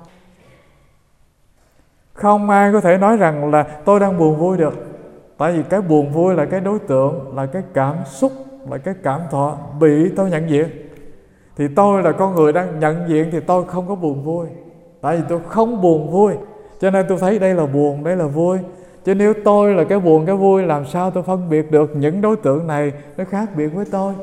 Không ai có thể nói rằng là tôi đang buồn vui được. Tại vì cái buồn vui là cái đối tượng, là cái cảm xúc, là cái cảm thọ bị tôi nhận diện. Thì tôi là con người đang nhận diện thì tôi không có buồn vui. Tại vì tôi không buồn vui, cho nên tôi thấy đây là buồn, đây là vui. Chứ nếu tôi là cái buồn cái vui, làm sao tôi phân biệt được những đối tượng này nó khác biệt với tôi?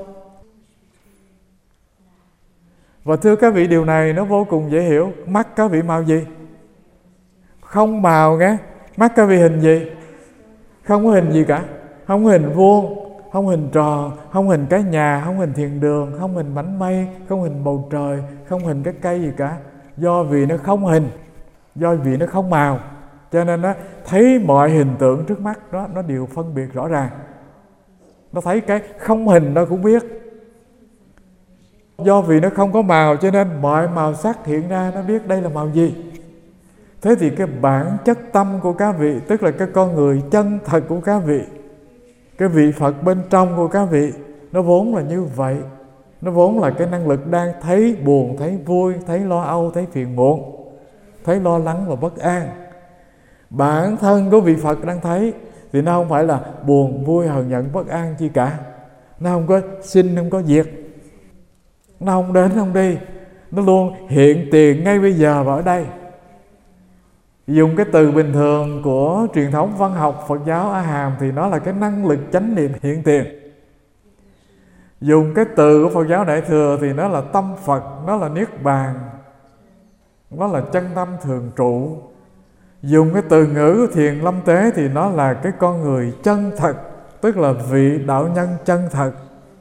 Và thưa các vị, điều này nó vô cùng dễ hiểu. Mắt các vị màu gì? Không màu nghe. Mắt các vị hình gì? Không có hình gì cả. Không có hình vuông, không hình tròn, không hình cái nhà, không hình thiền đường, không hình mảnh mây, không hình bầu trời, không hình cái cây gì cả. Do vì nó không hình, do vì nó không màu, cho nên nó thấy mọi hình tượng trước mắt đó nó đều phân biệt rõ ràng. Nó thấy cái không hình nó cũng biết. Do vì nó không có màu cho nên mọi màu sắc hiện ra nó biết đây là màu gì. Thế thì cái bản chất tâm của các vị, tức là cái con người chân thật của các vị, cái vị Phật bên trong của các vị, nó vốn là như vậy. Nó vốn là cái năng lực đang thấy buồn, thấy vui, thấy lo âu, thấy phiền muộn, thấy lo lắng và bất an. Bản thân của vị Phật đang thấy thì nó không phải là buồn, vui, hờn giận, bất an chi cả. Nó không có sinh, không có diệt. Nó không đến, không đi. Nó luôn hiện tiền ngay bây giờ và ở đây. Dùng cái từ bình thường của truyền thống văn học Phật giáo A Hàm thì nó là cái năng lực chánh niệm hiện tiền. Dùng cái từ của Phật giáo Đại Thừa thì nó là tâm Phật, nó là Niết Bàn, nó là chân tâm thường trụ. Dùng cái từ ngữ của thiền Lâm Tế thì nó là cái con người chân thật, tức là vị đạo nhân chân thật.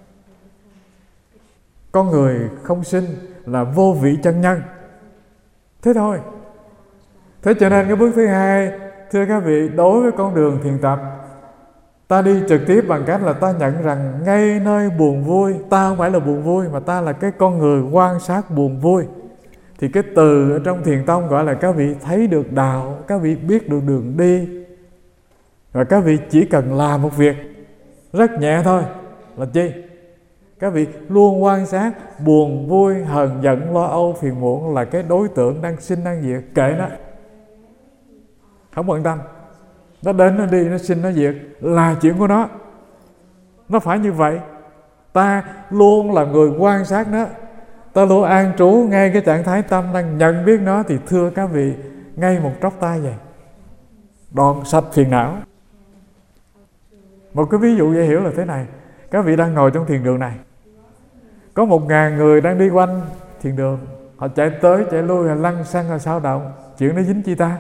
Con người không sinh là vô vị chân nhân. Thế thôi. Thế cho nên cái bước thứ hai thưa các vị, đối với con đường thiền tập, ta đi trực tiếp bằng cách là ta nhận rằng ngay nơi buồn vui, ta không phải là buồn vui, mà ta là cái con người quan sát buồn vui. Thì cái từ ở trong thiền tông gọi là các vị thấy được đạo, các vị biết được đường đi. Và các vị chỉ cần làm một việc rất nhẹ thôi, là chi? Các vị luôn quan sát buồn vui, hờn giận, lo âu, phiền muộn là cái đối tượng đang sinh đang diệt, kệ nó, không bận tâm. Nó đến nó đi, nó sinh nó diệt là chuyện của nó. Nó phải như vậy. Ta luôn là người quan sát nó, ta luôn an trú ngay cái trạng thái tâm đang nhận biết nó. Thì thưa các vị, ngay một tróc tay vậy, đoạn sạch phiền não. Một cái ví dụ dễ hiểu là thế này. Các vị đang ngồi trong thiền đường này, có một ngàn người đang đi quanh thiền đường, họ chạy tới chạy lui, lăn xăng là sao động. Chuyện đó dính chi ta?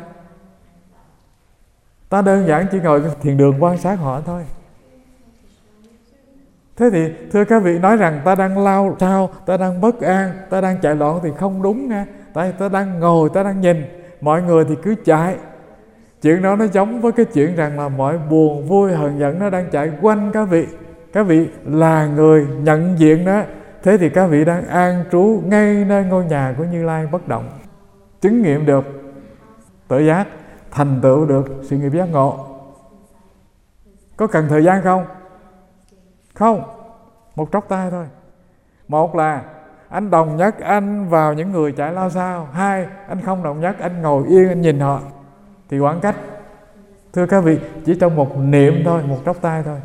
Ta đơn giản chỉ ngồi thiền đường quan sát họ thôi. Thế thì thưa các vị, nói rằng ta đang lao sao, ta đang bất an, ta đang chạy loạn thì không đúng nha. Tại ta đang ngồi, ta đang nhìn, mọi người thì cứ chạy. Chuyện đó nó giống với cái chuyện rằng là mọi buồn vui hờn giận nó đang chạy quanh các vị. Các vị là người nhận diện đó. Thế thì các vị đang an trú ngay nơi ngôi nhà của Như Lai bất động, chứng nghiệm được tự giác, thành tựu được sự nghiệp giác ngộ. Có cần thời gian không? Không, một tróc tay thôi. Một là anh đồng nhất anh vào những người chạy lao sao. Hai, anh không đồng nhất, anh ngồi yên anh nhìn họ. Thì khoảng cách, thưa các vị, chỉ trong một niệm thôi, một tróc tay thôi.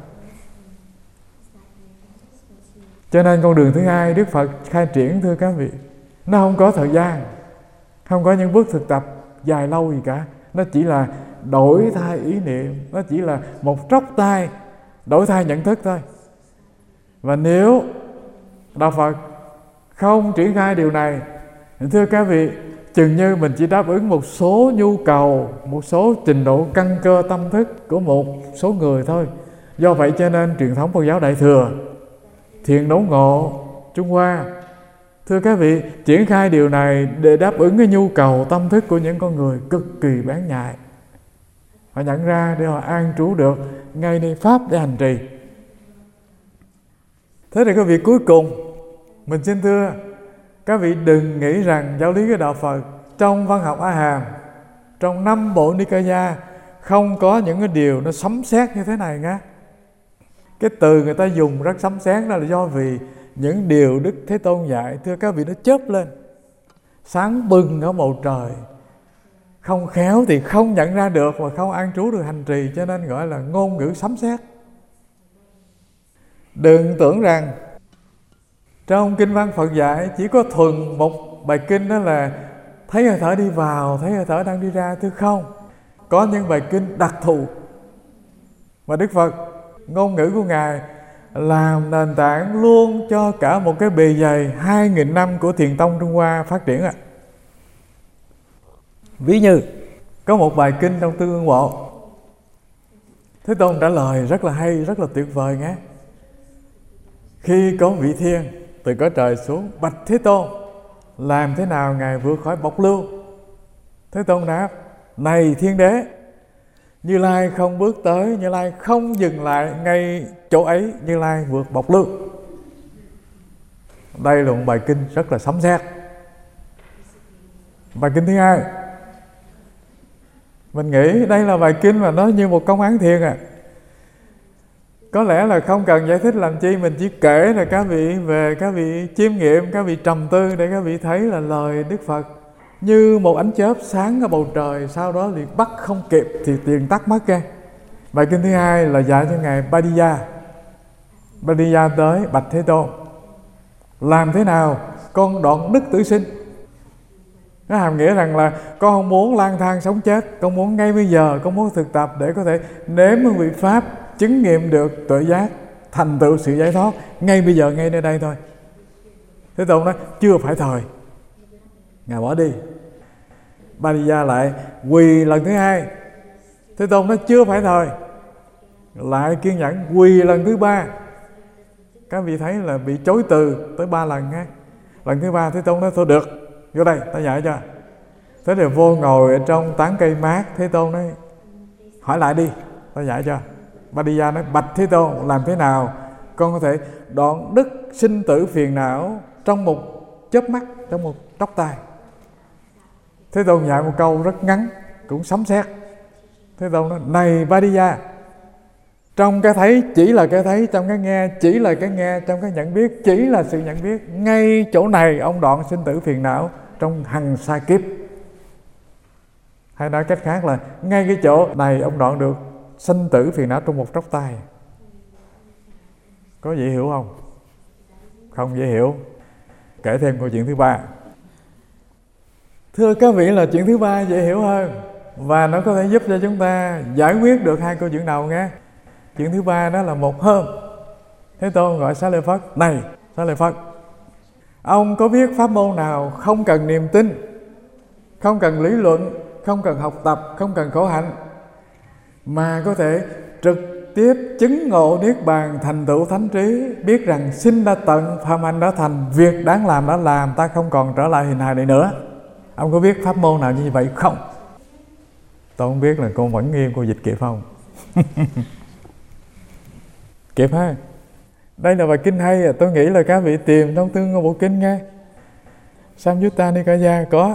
Cho nên con đường thứ hai Đức Phật khai triển, thưa các vị, nó không có thời gian, không có những bước thực tập dài lâu gì cả. Nó chỉ là đổi thay ý niệm, nó chỉ là một tróc tay, đổi thay nhận thức thôi. Và nếu Đạo Phật không triển khai điều này, thưa các vị, chừng như mình chỉ đáp ứng một số nhu cầu, một số trình độ căn cơ tâm thức của một số người thôi. Do vậy cho nên truyền thống Phật giáo Đại Thừa, Thiền Đốn Ngộ Trung Hoa, thưa các vị, triển khai điều này để đáp ứng cái nhu cầu tâm thức của những con người cực kỳ bén nhạy. Họ nhận ra để họ an trú được ngay nơi Pháp để hành trì. Thế thì các vị, cuối cùng mình xin thưa các vị, đừng nghĩ rằng giáo lý của Đạo Phật trong văn học A Hàm, trong năm bộ Nikaya không có những cái điều nó sấm sét như thế này nhé. Cái từ người ta dùng rất sấm sét đó là do vì những điều Đức Thế Tôn dạy, thưa các vị, nó chớp lên sáng bừng ở bầu trời, không khéo thì không nhận ra được và không an trú được hành trì, cho nên gọi là ngôn ngữ sấm sét. Đừng tưởng rằng trong kinh văn Phật dạy chỉ có thuần một bài kinh, đó là thấy hơi thở đi vào, thấy hơi thở đang đi ra. Thưa không, có những bài kinh đặc thù mà Đức Phật, ngôn ngữ của Ngài làm nền tảng luôn cho cả một cái bề dày hai nghìn năm của Thiền tông Trung Hoa phát triển ạ. À. Ví như có một bài kinh trong Tương Ưng Bộ, Thế Tôn trả lời rất là hay, rất là tuyệt vời nhé. Khi có vị thiên từ cõi trời xuống bạch Thế Tôn, làm thế nào Ngài vượt khỏi bộc lưu? Thế Tôn đáp: này thiên đế, Như Lai không bước tới, Như Lai không dừng lại ngay chỗ ấy, Như Lai vượt bộc lưu. Đây là một bài kinh rất là sấm sét. Bài kinh thứ hai, mình nghĩ đây là bài kinh mà nó như một công án thiền à. Có lẽ là không cần giải thích làm chi, mình chỉ kể là các vị về các vị chiêm nghiệm, các vị trầm tư để các vị thấy là lời Đức Phật như một ánh chớp sáng ở bầu trời, sau đó liền bắt không kịp thì tiền tắt mất ra. Bài kinh thứ hai là dạy cho Ngài Badiya. Badiya tới bạch Thế Tôn: làm thế nào con đoạn đức tử sinh? Nó hàm nghĩa rằng là con không muốn lang thang sống chết, con muốn ngay bây giờ, con muốn thực tập để có thể nếm hương vị Pháp, chứng nghiệm được tuệ giác, thành tựu sự giải thoát ngay bây giờ, ngay nơi đây thôi. Thế Tôn nói chưa phải thời, Ngài bỏ đi. Badiya lại quỳ lần thứ hai. Thế Tôn nói chưa phải thời, lại kiên nhẫn quỳ lần thứ ba. Các vị thấy là bị chối từ tới ba lần á. Lần thứ ba Thế Tôn nói thôi được, vô đây ta dạy cho. Thế thì vô ngồi ở trong tán cây mát. Thế Tôn nói hỏi lại đi, ta dạy cho. Badiya nói: bạch Thế Tôn, làm thế nào con có thể đoạn đứt sinh tử phiền não trong một chớp mắt, trong một tóc tai? Thế Tôn dạy một câu rất ngắn, cũng sấm sét. Thế Tôn nói: này Badiya, trong cái thấy chỉ là cái thấy, trong cái nghe chỉ là cái nghe, trong cái nhận biết chỉ là sự nhận biết. Ngay chỗ này ông đoạn sinh tử phiền não trong hằng sa kiếp. Hay nói cách khác là ngay cái chỗ này ông đoạn được sinh tử phiền não trong một tóc tai. Có dễ hiểu không? Không dễ hiểu. Kể thêm câu chuyện thứ ba. Thưa các vị, là chuyện thứ ba dễ hiểu hơn, và nó có thể giúp cho chúng ta giải quyết được hai câu chuyện đầu nghe. Chuyện thứ ba đó là một hôm Thế Tôn gọi Xá Lợi Phất: này Xá Lợi Phất, ông có biết pháp môn nào không cần niềm tin, không cần lý luận, không cần học tập, không cần khổ hạnh, mà có thể trực tiếp chứng ngộ niết bàn, thành tựu thánh trí, biết rằng sinh đã tận, phạm hạnh đã thành, việc đáng làm đã làm, ta không còn trở lại hình hài này nữa? Ông có biết pháp môn nào như vậy không? Tôi không biết, là cô vẫn nghiêm, cô dịch kịp không? Kịp ha? Đây là bài kinh hay à. Tôi nghĩ là các vị tìm trong Tương Ngôn Bộ Kinh nghe, Samyutta Nikaya có.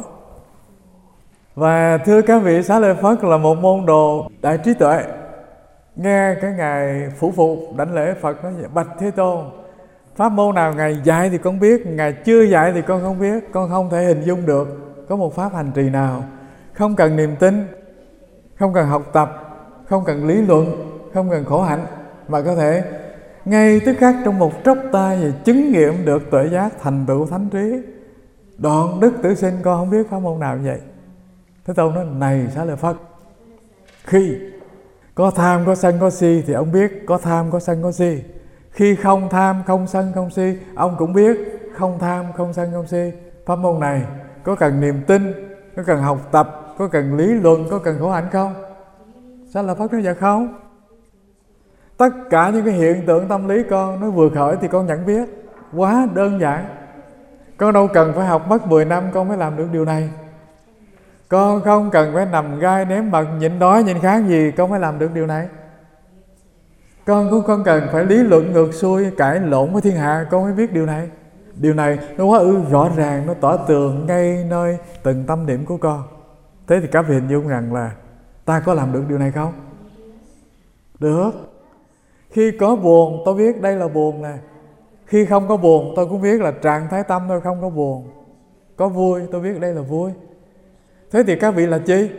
Và thưa các vị, Xá Lợi Phất là một môn đồ đại trí tuệ. Nghe cái ngài phủ phục đảnh lễ Phật nói: bạch Thế Tôn, pháp môn nào ngài dạy thì con biết, ngài chưa dạy thì con không biết. Con không thể hình dung được có một pháp hành trì nào không cần niềm tin, không cần học tập, không cần lý luận, không cần khổ hạnh, mà có thể ngay tức khắc trong một chốc tai thì chứng nghiệm được tuệ giác, thành tựu thánh trí, đoạn đức tử sinh. Con không biết pháp môn nào như vậy. Thế Tôn nói: này Xá Lợi Phất, khi có tham, có sân, có si thì ông biết có tham, có sân, có si. Khi không tham, không sân, không si, ông cũng biết không tham, không sân, không si. Pháp môn này có cần niềm tin, có cần học tập, có cần lý luận, có cần khổ hạnh không? Xá Lợi Phất nói: dạ không. Tất cả những cái hiện tượng tâm lý con nó vừa khởi thì con nhận biết. Quá đơn giản. Con đâu cần phải học mất mười năm con mới làm được điều này. Con không cần phải nằm gai ném mật, nhịn đói nhịn khát gì con mới làm được điều này. Con cũng không cần phải lý luận ngược xuôi, cãi lộn với thiên hạ con mới biết điều này. Điều này nó quá ư rõ ràng, nó tỏ tường ngay nơi từng tâm điểm của con. Thế thì các vị hình dung rằng là ta có làm được điều này không? Được. Khi có buồn tôi biết đây là buồn nè. Khi không có buồn tôi cũng biết là trạng thái tâm tôi không có buồn. Có vui tôi biết đây là vui. Thế thì các vị là chi?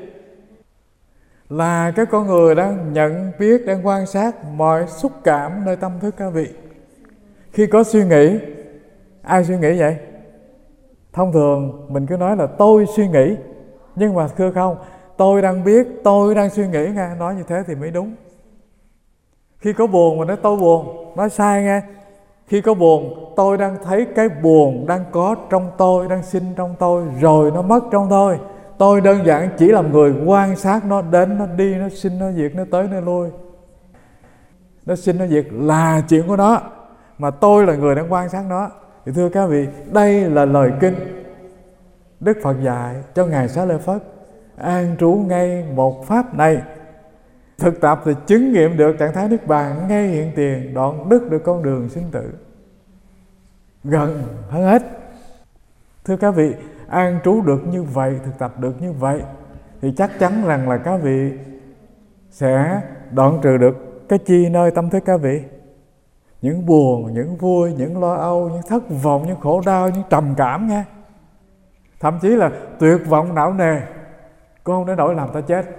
Là cái con người đang nhận biết, đang quan sát mọi xúc cảm nơi tâm thức các vị. Khi có suy nghĩ, ai suy nghĩ vậy? Thông thường mình cứ nói là tôi suy nghĩ, nhưng mà thưa không, tôi đang biết, tôi đang suy nghĩ nghe. Nói như thế thì mới đúng. Khi có buồn mà nói tôi buồn, nói sai nghe. Khi có buồn, tôi đang thấy cái buồn đang có trong tôi, đang sinh trong tôi, rồi nó mất trong tôi. Tôi đơn giản chỉ là người quan sát nó đến, nó đi, nó sinh, nó diệt, nó tới, nó lui. Nó sinh, nó diệt là chuyện của nó, mà tôi là người đang quan sát nó. Thì thưa các vị, đây là lời kinh Đức Phật dạy cho Ngài Xá Lợi Phất an trú ngay một pháp này. Thực tập thì chứng nghiệm được trạng thái niết bàn ngay hiện tiền, đoạn đứt được con đường sinh tử. Gần hơn hết. Thưa các vị, an trú được như vậy, thực tập được như vậy, thì chắc chắn rằng là các vị sẽ đoạn trừ được cái chi nơi tâm thức các vị. Những buồn, những vui, những lo âu, những thất vọng, những khổ đau, những trầm cảm nghe. Thậm chí là tuyệt vọng não nề. Con không đến nỗi làm ta chết.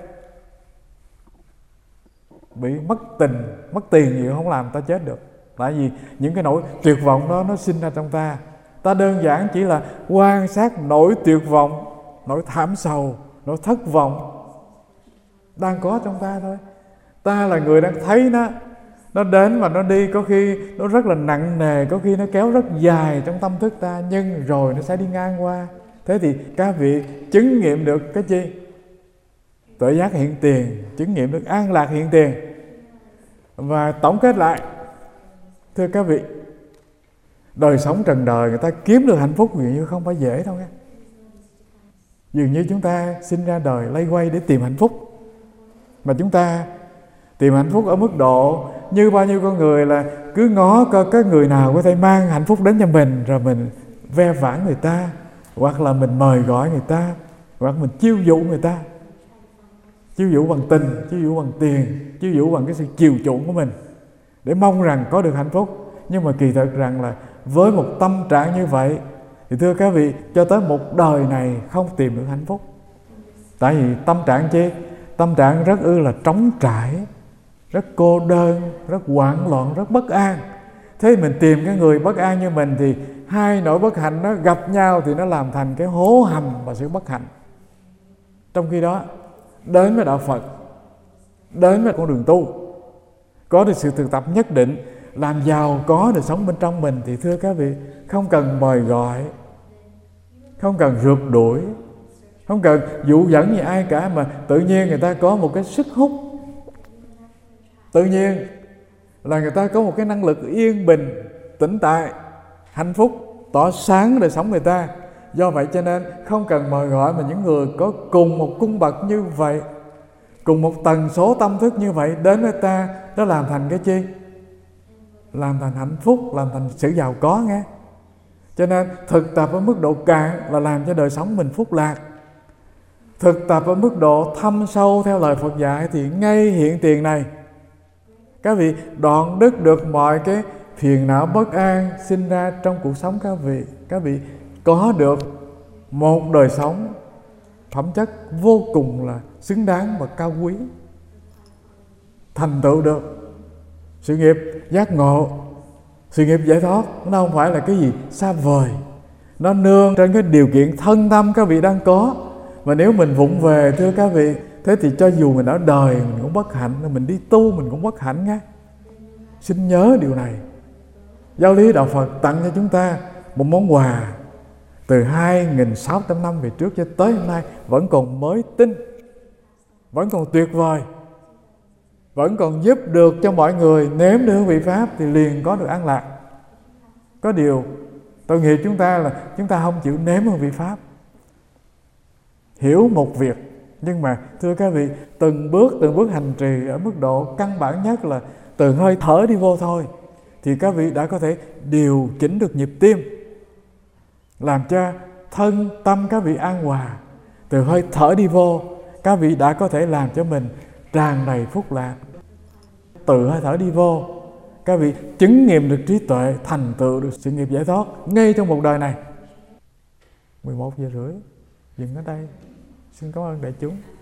Bị mất tình, mất tiền gì không làm ta chết được. Tại vì những cái nỗi tuyệt vọng đó nó sinh ra trong ta. Ta đơn giản chỉ là quan sát nỗi tuyệt vọng, nỗi thảm sầu, nỗi thất vọng đang có trong ta thôi. Ta là người đang thấy nó. Nó đến và nó đi, có khi nó rất là nặng nề, có khi nó kéo rất dài trong tâm thức ta, nhưng rồi nó sẽ đi ngang qua. Thế thì các vị chứng nghiệm được cái chi? Tuệ giác hiện tiền, chứng nghiệm được an lạc hiện tiền. Và tổng kết lại, thưa các vị, đời sống trần đời người ta kiếm được hạnh phúc dường như không phải dễ đâu nghe. Dường như chúng ta sinh ra đời lây quay để tìm hạnh phúc. Mà chúng ta tìm hạnh phúc ở mức độ như bao nhiêu con người là cứ ngó coi cái người nào có thể mang hạnh phúc đến cho mình, rồi mình ve vãn người ta, hoặc là mình mời gọi người ta, hoặc mình chiêu dụ người ta. Chiêu dụ bằng tình, chiêu dụ bằng tiền, chiêu dụ bằng cái sự chiều chuộng của mình, để mong rằng có được hạnh phúc. Nhưng mà kỳ thực rằng là với một tâm trạng như vậy thì thưa các vị, cho tới một đời này không tìm được hạnh phúc. Tại vì tâm trạng chi? Tâm trạng rất ư là trống trải, rất cô đơn, rất hoảng loạn, rất bất an. Thế mình tìm cái người bất an như mình thì hai nỗi bất hạnh nó gặp nhau thì nó làm thành cái hố hầm và sự bất hạnh. Trong khi đó đến với đạo Phật, đến với con đường tu, có được sự thực tập nhất định, làm giàu có được sống bên trong mình, thì thưa các vị, không cần mời gọi, không cần rượt đuổi, không cần dụ dẫn gì ai cả, mà tự nhiên người ta có một cái sức hút, tự nhiên là người ta có một cái năng lực yên bình, tĩnh tại, hạnh phúc, tỏ sáng đời sống người ta. Do vậy cho nên không cần mời gọi, mà những người có cùng một cung bậc như vậy, cùng một tần số tâm thức như vậy đến với ta, nó làm thành cái chi? Làm thành hạnh phúc, làm thành sự giàu có nghe. Cho nên thực tập ở mức độ cạn là làm cho đời sống mình phúc lạc. Thực tập ở mức độ thâm sâu theo lời Phật dạy thì ngay hiện tiền này, các vị đoạn đứt được mọi cái phiền não bất an sinh ra trong cuộc sống các vị. Các vị có được một đời sống phẩm chất vô cùng là xứng đáng và cao quý, thành tựu được sự nghiệp giác ngộ, sự nghiệp giải thoát. Nó không phải là cái gì xa vời, nó nương trên cái điều kiện thân tâm các vị đang có. Mà nếu mình vụng về thưa các vị, thế thì cho dù mình ở đời mình cũng bất hạnh, mình đi tu mình cũng bất hạnh nghe. Xin nhớ điều này. Giáo lý đạo Phật tặng cho chúng ta một món quà từ hai nghìn sáu trăm năm về trước cho tới hôm nay vẫn còn mới tinh, vẫn còn tuyệt vời, vẫn còn giúp được cho mọi người nếm được vị Pháp thì liền có được an lạc. Có điều tội nghiệp chúng ta là chúng ta không chịu nếm hương vị Pháp. Hiểu một việc, nhưng mà thưa các vị, từng bước từng bước hành trì ở mức độ căn bản nhất là từ hơi thở đi vô thôi, thì các vị đã có thể điều chỉnh được nhịp tim, làm cho thân tâm các vị an hòa. Từ hơi thở đi vô, các vị đã có thể làm cho mình tràn đầy phúc lạc. Từ hơi thở đi vô, các vị chứng nghiệm được trí tuệ, thành tựu được sự nghiệp giải thoát ngay trong một đời này. mười một giờ rưỡi dừng ở đây. Xin cảm ơn đại chúng.